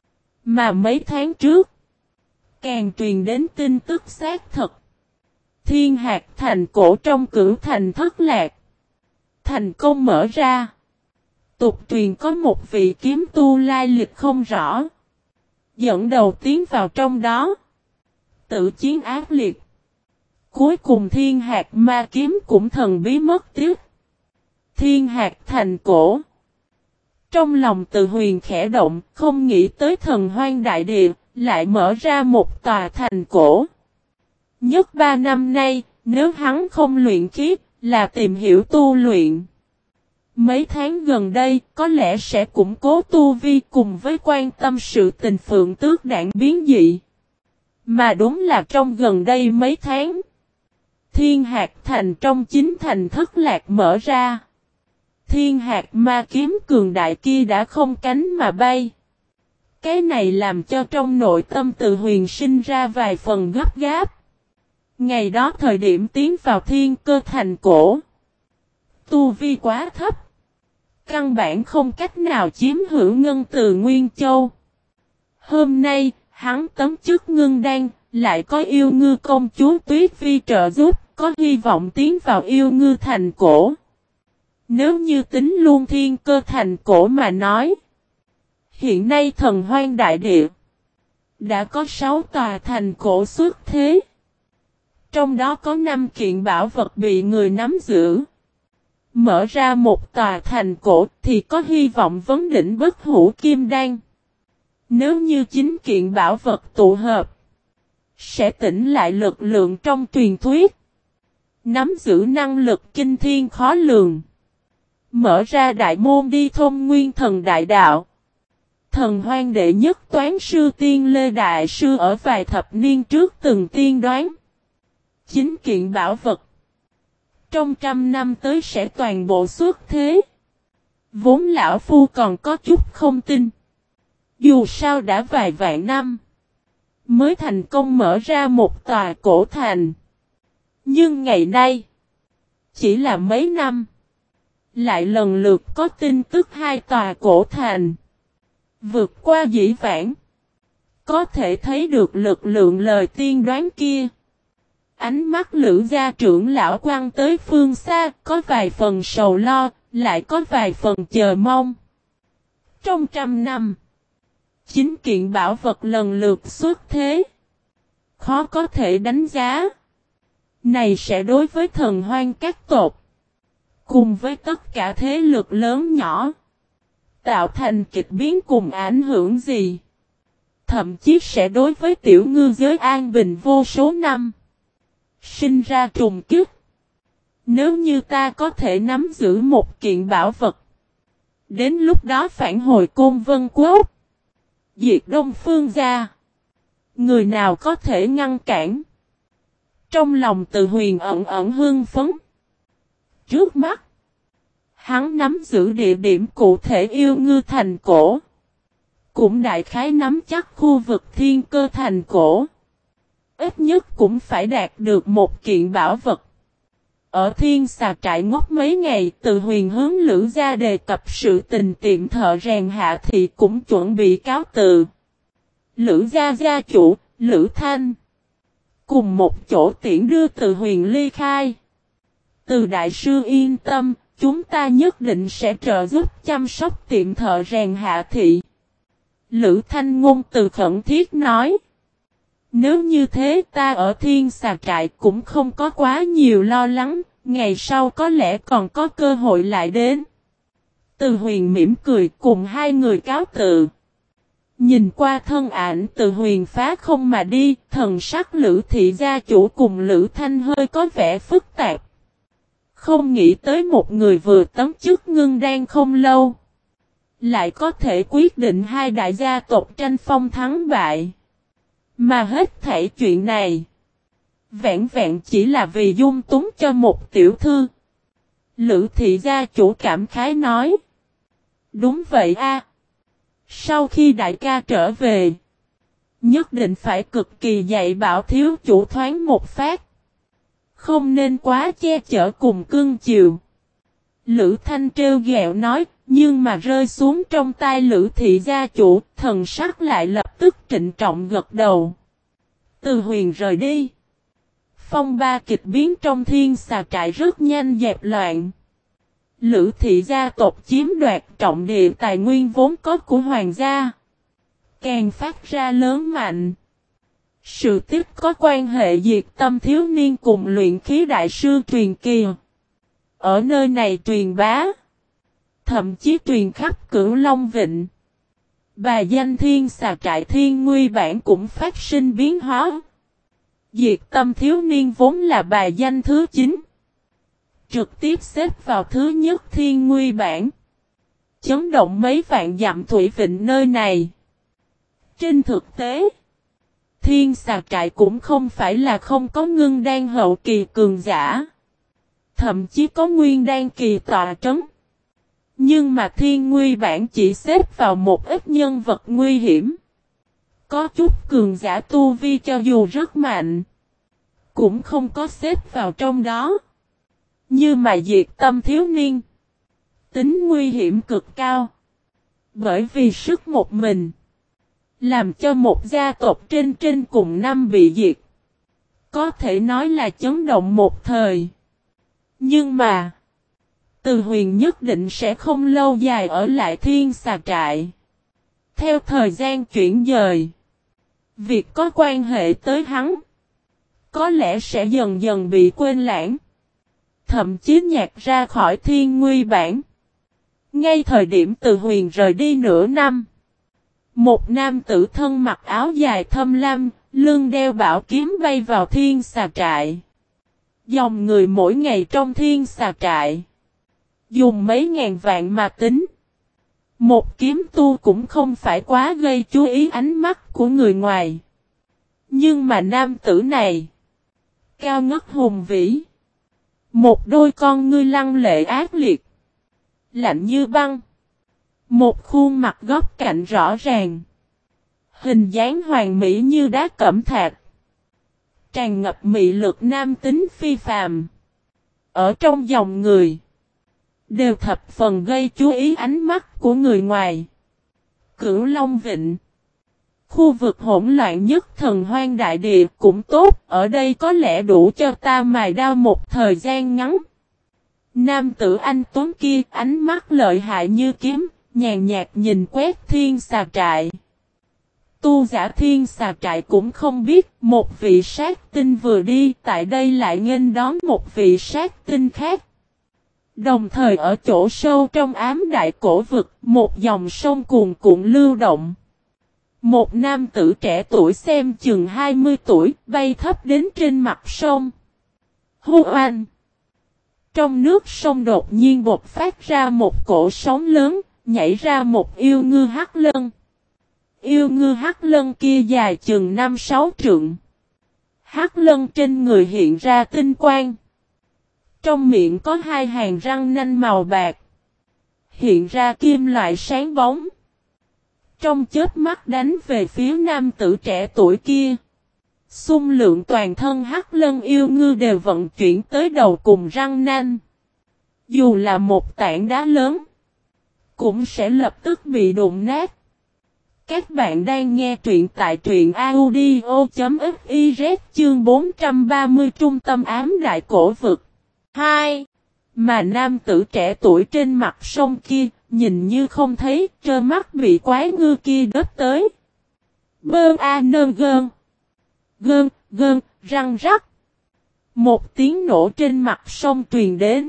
Mà mấy tháng trước, càng truyền đến tin tức xác thật. Thiên Hạt Thành cổ trong cửu thành thất lạc, thành công mở ra. Tục truyền có một vị kiếm tu lai lịch không rõ, dẫn đầu tiến vào trong đó, tự chiến ác liệt. Cuối cùng Thiên Hạt ma kiếm cũng thần bí mất tiếc. Thiên Hạt Thành cổ. Trong lòng Từ Huyền khẽ động, không nghĩ tới thần hoang đại địa, lại mở ra một tòa thành cổ. Nhất ba năm nay, nếu hắn không luyện khí, là tìm hiểu tu luyện. Mấy tháng gần đây, có lẽ sẽ củng cố tu vi cùng với quan tâm sự tình Phượng Tước đảng biến dị. Mà đúng là trong gần đây mấy tháng, Thiên Hạt Thành trong chính thành thất lạc mở ra. Thiên hạt ma kiếm cường đại kia đã không cánh mà bay. Cái này làm cho trong nội tâm Từ Huyền sinh ra vài phần gấp gáp. Ngày đó thời điểm tiến vào Thiên Cơ Thành cổ, tu vi quá thấp, căn bản không cách nào chiếm hữu ngân từ Nguyên Châu. Hôm nay, hắn tấm chức ngưng đan, lại có yêu ngư công chúa Tuyết Vi trợ giúp, có hy vọng tiến vào yêu ngư thành cổ. Nếu như tính luôn Thiên Cơ Thành cổ mà nói, hiện nay thần hoang đại địa đã có sáu tòa thành cổ xuất thế. Trong đó có năm kiện bảo vật bị người nắm giữ. Mở ra một tòa thành cổ thì có hy vọng vấn đỉnh bất hủ kim đan. Nếu như chín kiện bảo vật tụ hợp, sẽ tỉnh lại lực lượng trong truyền thuyết, nắm giữ năng lực kinh thiên khó lường, mở ra đại môn đi thông nguyên thần đại đạo. Thần hoang đệ nhất toán sư Tiên Lê Đại Sư ở vài thập niên trước từng tiên đoán, chín kiện bảo vật trong trăm năm tới sẽ toàn bộ xuất thế. Vốn lão phu còn có chút không tin. Dù sao đã vài vạn năm mới thành công mở ra một tòa cổ thành. Nhưng ngày nay, chỉ là mấy năm, lại lần lượt có tin tức hai tòa cổ thành. Vượt qua dĩ vãng, có thể thấy được lực lượng lời tiên đoán kia. Ánh mắt Lữ gia trưởng lão quăng tới phương xa, có vài phần sầu lo, lại có vài phần chờ mong. Trong trăm năm, chín kiện bảo vật lần lượt xuất thế. Khó có thể đánh giá. Này sẽ đối với thần hoang các tộc, cùng với tất cả thế lực lớn nhỏ, tạo thành kịch biến cùng ảnh hưởng gì. Thậm chí sẽ đối với tiểu ngư giới an bình vô số năm, sinh ra trùng kích. Nếu như ta có thể nắm giữ một kiện bảo vật, đến lúc đó phản hồi Côn Vân Quốc, diệt Đông Phương gia, người nào có thể ngăn cản? Trong lòng Từ Huyền ẩn ẩn hưng phấn. Trước mắt, hắn nắm giữ địa điểm cụ thể yêu ngư thành cổ, cũng đại khái nắm chắc khu vực Thiên Cơ Thành cổ. Ít nhất cũng phải đạt được một kiện bảo vật. Ở Thiên Xà Trại ngốc mấy ngày, Từ Huyền hướng Lữ gia đề cập sự tình tiệm thợ rèn Hạ Thị cũng chuẩn bị cáo từ. Lữ gia gia chủ, Lữ Thanh, cùng một chỗ tiễn đưa Từ Huyền ly khai. Từ đại sư yên tâm, chúng ta nhất định sẽ trợ giúp chăm sóc tiệm thợ rèn Hạ Thị. Lữ Thanh ngôn từ khẩn thiết nói. Nếu như thế ta ở Thiên Xà Trại cũng không có quá nhiều lo lắng, ngày sau có lẽ còn có cơ hội lại đến. Từ Huyền mỉm cười cùng hai người cáo từ. Nhìn qua thân ảnh Từ Huyền phá không mà đi, thần sắc Lữ thị gia chủ cùng Lữ Thanh hơi có vẻ phức tạp. Không nghĩ tới một người vừa tấm chức ngưng đan không lâu, lại có thể quyết định hai đại gia tộc tranh phong thắng bại. Mà hết thảy chuyện này, vẹn vẹn chỉ là vì dung túng cho một tiểu thư. Lữ thị gia chủ cảm khái nói. Đúng vậy a. Sau khi đại ca trở về, nhất định phải cực kỳ dạy bảo thiếu chủ thoáng một phát. Không nên quá che chở cùng cưng chiều. Lữ Thanh trêu ghẹo nói, nhưng mà rơi xuống trong tay Lữ thị gia chủ, thần sắc lại lập tức trịnh trọng gật đầu. Từ Huyền rời đi. Phong ba kịch biến trong thiên xà trại rất nhanh dẹp loạn. Lữ thị gia tộc chiếm đoạt trọng địa tài nguyên vốn có của hoàng gia, càng phát ra lớn mạnh. Sự tiếp có quan hệ diệt tâm thiếu niên cùng luyện khí đại sư truyền kỳ. Ở nơi này truyền bá, thậm chí truyền khắp Cửu Long Vịnh. Bà danh thiên xà trại thiên nguy bản cũng phát sinh biến hóa. Diệt tâm thiếu niên vốn là bà danh thứ chín, trực tiếp xếp vào thứ nhất thiên nguy bản, chấn động mấy vạn dặm thủy vịnh nơi này. Trên thực tế, thiên xà trại cũng không phải là không có ngưng đan hậu kỳ cường giả, thậm chí có nguyên đan kỳ tọa trấn. Nhưng mà thiên nguy bản chỉ xếp vào một ít nhân vật nguy hiểm. Có chút cường giả tu vi cho dù rất mạnh, cũng không có xếp vào trong đó. Như mà diệt tâm thiếu niên, tính nguy hiểm cực cao. Bởi vì sức một mình, làm cho một gia tộc trên trên cùng năm bị diệt, có thể nói là chấn động một thời. Nhưng mà, Từ Huyền nhất định sẽ không lâu dài ở lại thiên xà trại. Theo thời gian chuyển dời, việc có quan hệ tới hắn, có lẽ sẽ dần dần bị quên lãng, thậm chí nhạt ra khỏi thiên nguy bản. Ngay thời điểm Từ Huyền rời đi nửa năm, một nam tử thân mặc áo dài thâm lam, lưng đeo bảo kiếm bay vào thiên xà trại. Dòng người mỗi ngày trong thiên xà trại, dùng mấy ngàn vạn mà tính. Một kiếm tu cũng không phải quá gây chú ý ánh mắt của người ngoài. Nhưng mà nam tử này, cao ngất hùng vĩ, một đôi con ngươi lăng lệ ác liệt, lạnh như băng, một khuôn mặt góc cạnh rõ ràng, hình dáng hoàn mỹ như đá cẩm thạch, tràn ngập mị lực nam tính phi phàm. Ở trong dòng người, đều thập phần gây chú ý ánh mắt của người ngoài. Cửu Long Vịnh, khu vực hỗn loạn nhất thần hoang đại địa cũng tốt, ở đây có lẽ đủ cho ta mài đao một thời gian ngắn. Nam tử anh tuấn kia ánh mắt lợi hại như kiếm, nhàn nhạt nhìn quét thiên xà trại. Tu giả thiên xà trại cũng không biết, một vị sát tinh vừa đi, tại đây lại nghênh đón một vị sát tinh khác. Đồng thời ở chỗ sâu trong ám đại cổ vực, một dòng sông cuồn cuộn lưu động. Một nam tử trẻ tuổi xem chừng hai mươi tuổi, bay thấp đến trên mặt sông. Hô oanh! Trong nước sông đột nhiên bộc phát ra một cổ sóng lớn, nhảy ra một yêu ngư hắc lân. Yêu ngư hắc lân kia dài chừng năm sáu trượng. Hắc lân trên người hiện ra tinh quang. Trong miệng có hai hàng răng nanh màu bạc, hiện ra kim loại sáng bóng. Trong chớp mắt đánh về phía nam tử trẻ tuổi kia. Xung lượng toàn thân hắc lân yêu ngư đều vận chuyển tới đầu cùng răng nanh. Dù là một tảng đá lớn, cũng sẽ lập tức bị đụng nát. Các bạn đang nghe truyện tại truyện audio.fiz chương bốn trăm ba mươi trung tâm ám đại cổ vực. hai. Mà nam tử trẻ tuổi trên mặt sông kia, nhìn như không thấy, trơ mắt bị quái ngư kia đớp tới. Bơn a nơn gơn. Gơn, gơn, răng rắc. Một tiếng nổ trên mặt sông truyền đến.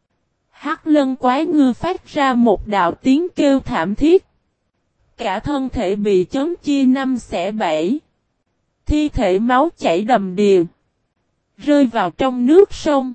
Hắc lân quái ngư phát ra một đạo tiếng kêu thảm thiết. Cả thân thể bị chấn chia năm xẻ bảy. Thi thể máu chảy đầm đìa, rơi vào trong nước sông.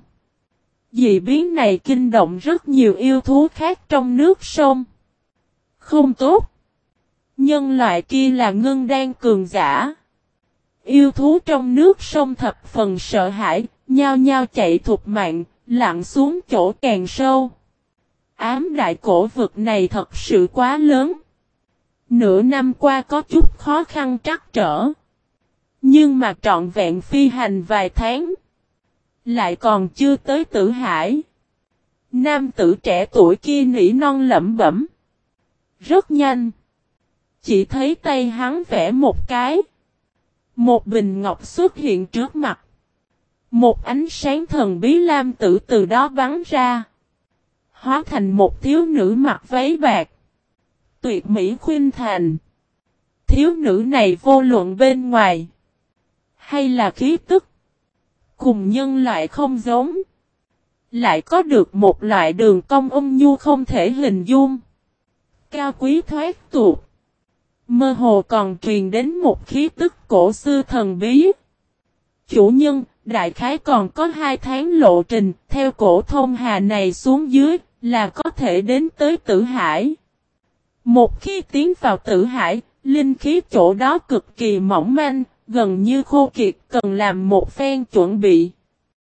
Dị biến này kinh động rất nhiều yêu thú khác trong nước sông. Không tốt. Nhân loại kia là ngân đan cường giả. Yêu thú trong nước sông thập phần sợ hãi, nhao nhao chạy thục mạng, Lặn xuống chỗ càng sâu. Ám đại cổ vực này thật sự quá lớn. Nửa năm qua có chút khó khăn trắc trở. Nhưng mà trọn vẹn phi hành vài tháng. Lại còn chưa tới Tử Hải. Nam tử trẻ tuổi kia nỉ non lẩm bẩm. Rất nhanh. Chỉ thấy tay hắn vẽ một cái. Một bình ngọc xuất hiện trước mặt. Một ánh sáng thần bí lam tử từ đó bắn ra. Hóa thành một thiếu nữ mặc váy bạc. Tuyệt mỹ khuynh thành. Thiếu nữ này vô luận bên ngoài. Hay là khí tức. Cùng nhân loại không giống. Lại có được một loại đường cong ôn nhu không thể hình dung. Cao quý thoát tục. Mơ hồ còn truyền đến một khí tức cổ xưa thần bí. Chủ nhân, đại khái còn có hai tháng lộ trình, theo cổ thông hà này xuống dưới, là có thể đến tới Tử Hải. Một khi tiến vào Tử Hải, linh khí chỗ đó cực kỳ mỏng manh, gần như khô kiệt, cần làm một phen chuẩn bị.